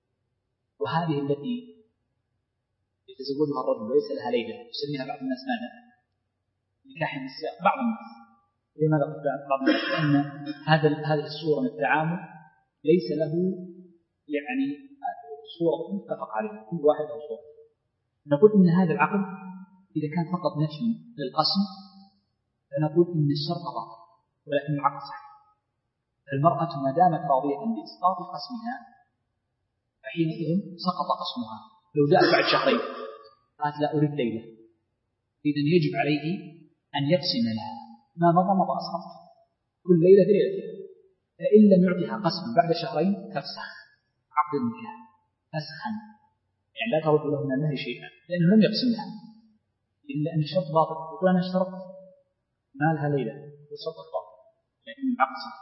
وهذه التي يتزوجها الرجل وليس لها ليلة يسميها بعض الناس ماذا؟ نكاح النساء. بعض الناس لماذا قلت بعض الناس؟ لأن هذا هذه الصورة من التعامل ليس له يعني صورة متفق عليها، كل واحد له صورة. نقول إن هذا العقد إذا كان فقط نفي للقسم فنقول إن الشرط باطل ولكن العقد صحيح. المرأة ما دامت راضية بإسقاط قسمها فحينئذ سقط قسمها. لو جاءت بعد شهرين قالت لا أريد ليلة، إذن يجب عليه أن يقسم لها ما مضى مضى أسقطه كل ليلة بليلتها. فإن لم يعطيها قسم بعد شهرين تفسخ عقد النكاح فسخا، يعني لا ترد له من المهر شيئا لأنه لم يقسم لها، إلا أن الشرط باطل. يقول أنا اشترط ما لها ليلة والشرط باطل لكن العقد صحيح.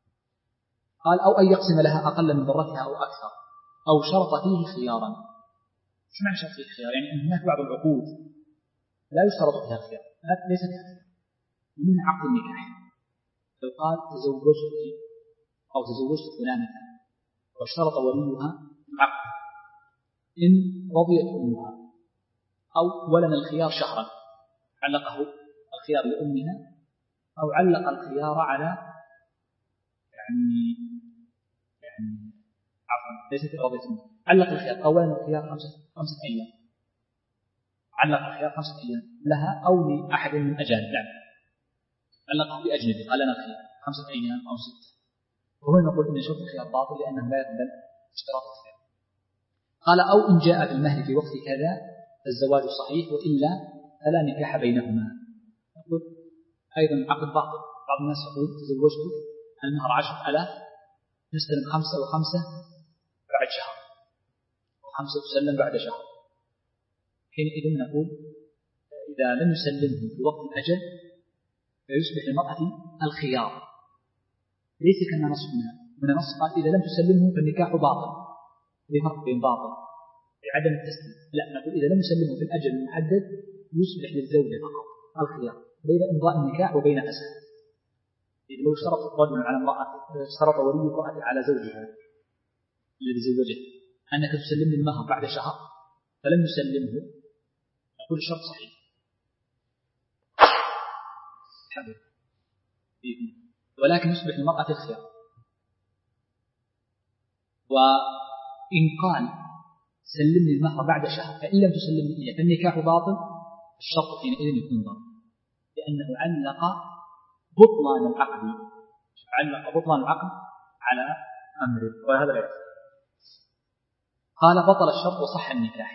قال أو أن يقسم لها أقل من ضرتها أو أكثر، أو شرط فيه خيارا. شو معنى شرط فيه خيار؟ يعني أن هناك بعض العقود لا يشترط فيها خيار، ليست من عقد النكاح. لو قال تزوجت أو تزوجت فلانة واشترط وليها عقد، إن رضيت أمها أو ولنا الخيار شهرا، علقه الخيار لأمها أو علق الخيار على يعني يعني عفوا ليست رضيت أمها، علق الخيار أو ولنا الخيار خمسة خمسة أيام، علق الخيار خمسة أيام لها أو لأحد من أجانب، يعني علقه بأجنبي قال لنا الخيار خمسة أيام أو ستة. وهنا نقول إن شرط الخيار باطل لأنه لا يقبل اشتراط الخيار. قال أو إن جاء بالمهر في وقت كذا فالزواج صحيح وإلا فلا نكاح بينهما. نقول أيضا عقد باطل. بعض الناس يقول تزوجت المهر عشر ألاف نستلم خمسة وخمسة بعد شهر وخمسة تسلم بعد شهر. حينئذ نقول إذا لم يسلمه في وقت الأجل فيصبح للمرأة الخيار، ليس كما نصنا من نص قال إذا لم تسلمه فالنكاح باطل، بفرق بين باطل بعدم التسليم. لا، نقول إذا لم يسلمه في الأجل المحدد يصبح للزوجة فقط الخيار بين إمضاء النكاح وبين فسخه. إذا لو اشترط رجل على امرأة، اشترط ولي امرأة على زوجها الذي زوجه أنك تسلم المهر بعد شهر فلم يسلمه، نقول الشرط صحيح ولكن يصبح للمرأة الخيار. وإن قال سلمني المهر بعد شهر فإن لم تسلمني إياه فالنكاح باطل، الشرط حينئذ يكون باطل لأنه علق بطلان العقد علق بطلان العقد على أمره وهذا لا يصح. قال بطل الشرط وصح النكاح.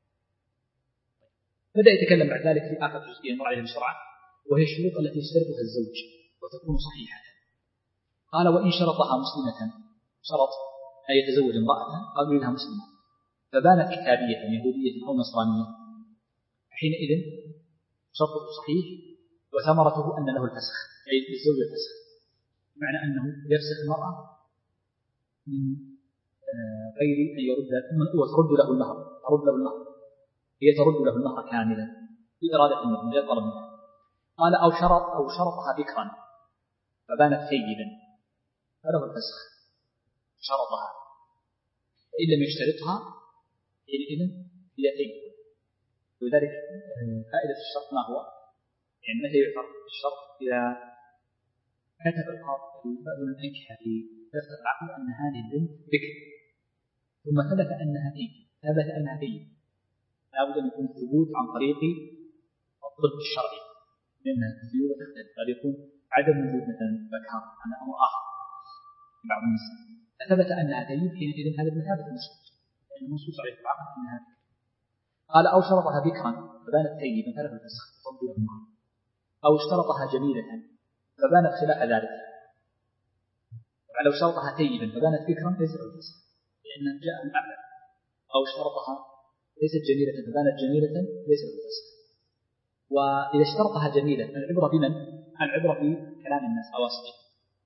بدأ يتكلم بعد ذلك في آخر جزئية مر عليها بسرعة وهي الشروط التي يشترطها الزوج وتكون صحيحة. قال وإن شرطها مسلمة، شرط أن يتزوج امرأة قبل لها مسلمة فبانت كتابية يهودية أو نصرانية، حينئذ شرطه صحيح وثمرته أن له الفسخ، أي للزوج الفسخ، معنى أنه يفسخ المرأة من غير أن يرد وترد له المهر، ترد له المهر هي ترد له المهر كاملا بإرادة منه من غير طلب منه. قال أو شرط أو شرطها بكرا فبانت سيدا فله الفسخ، شرطها فإن لم يشترطها حينئذ هي تيب. ولذلك فائدة الشرط ما هو؟ يعني متى يعتبر الشرط؟ إذا كتب القاضي المنكحة في دفتر العقد أن هذه البنت بكر ثم ثبت أنها تيب ثبت أنها تيب لابد أن يكون الثبوت عن طريق الطب الشرعي، لأن الثيوب تختلف، قد يكون عدم وجود مثلا بكار هذا أمر آخر في بعض النساء. فثبت أنها تيب حينئذ هذا بمثابة النصوص، لأن النصوص عليه العقد أنها تيب. قال أو شرطها بكرا فبانت تيبا فله الفسخ تفضل المهر، أو اشترطها جميلة فبانت خلاف ذلك، ولو شرطها تيبا فبانت بكرا ليس له الفسخ لأن جاء من أعلى، أو شرطها ليست جميلة فبانت جميلة ليس له الفسخ. وإذا اشترطها جميلة العبرة بمن؟ العبرة في كلام الناس أواصل.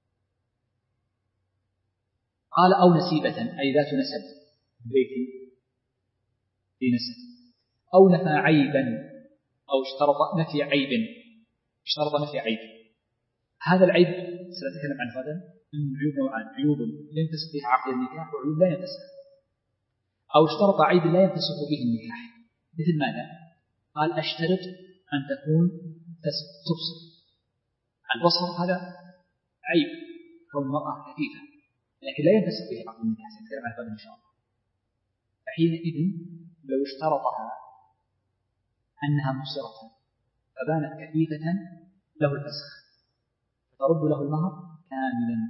قال أو نسيبة أي ذات نسب بيت في نسب، أو نفى عيبا أو اشترط نفي عيب اشترط نفي عيب. هذا العيب سنتكلم عنه غدا من عيوب نوعان: عيوب ينفسخ فيها عقد النكاح وعيوب لا ينفسخ. أو اشترط عيب لا ينفسخ به النكاح مثل ماذا؟ قال أشترط أن تكون تبصر. البصر هذا عيب كون المرأة خفيفة لكن لا ينفسخ به عقد النكاح، سنتكلم عنه غدا إن شاء الله. فحينئذ لو اشترطها أنها مبصرة فبانت كفيفة له الفسخ فترد له المهر كاملا.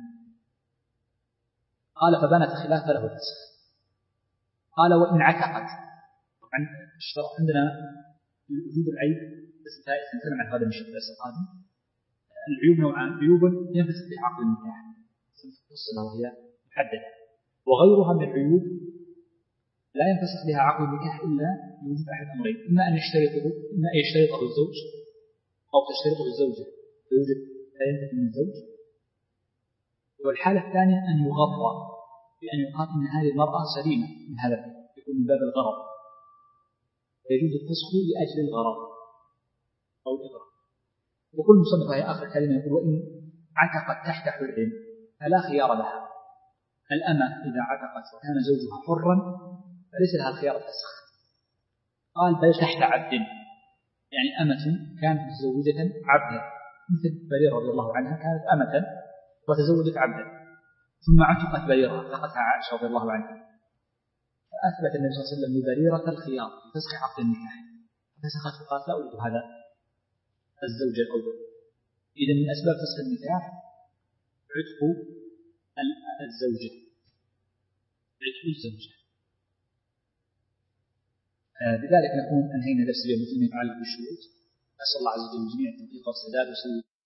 قال فبانت خلاف له الفسخ. قال وإن عتقت. طبعا الشرط عندنا وجود العيب بس سنتكلم عن هذا من الدرس القادم. العيوب نوعان: عيوب ينفسخ به عقد النكاح سنفصلها وهي محددة، وغيرها من العيوب لا ينفسخ بها عقد النكاح إلا بوجود أحد أمرين: إما أن يشترطه إما أن يشترطه الزوج أو تشترطه الزوجة فيوجد لا ينتفي من الزوج. والحالة الثانية أن يغض بأن يقال إن هذه المرأة سليمة من هذا يكون من باب الغرض فيجوز الفسخ لأجل الغرض أو الإغراء. يقول المصنف هي آخر كلمة يقول وإن عتقت تحت حر فلا خيار لها. الأمة إذا عتقت وكان زوجها حرا فليس لها الخيار الفسخ. قال بل تحت عبد، يعني أمة كانت متزوجة عبدا مثل بريرة رضي الله عنها كانت أمة وتزوجت عبدا ثم عتقت بريرة عتقتها عائشة رضي الله عنها، فأثبت النبي صلى الله عليه وسلم لبريرة الخيار فسخ عقد النكاح فسخت وقالت لا أريد هذا الزوج الأول. إذا من أسباب فسخ النكاح عتق الزوجة عتق الزوجة. بذلك نكون أنهينا درس اليوم فيما يتعلق بالشروط. أسأل الله عز وجل الجميع التوفيق والسداد وسلم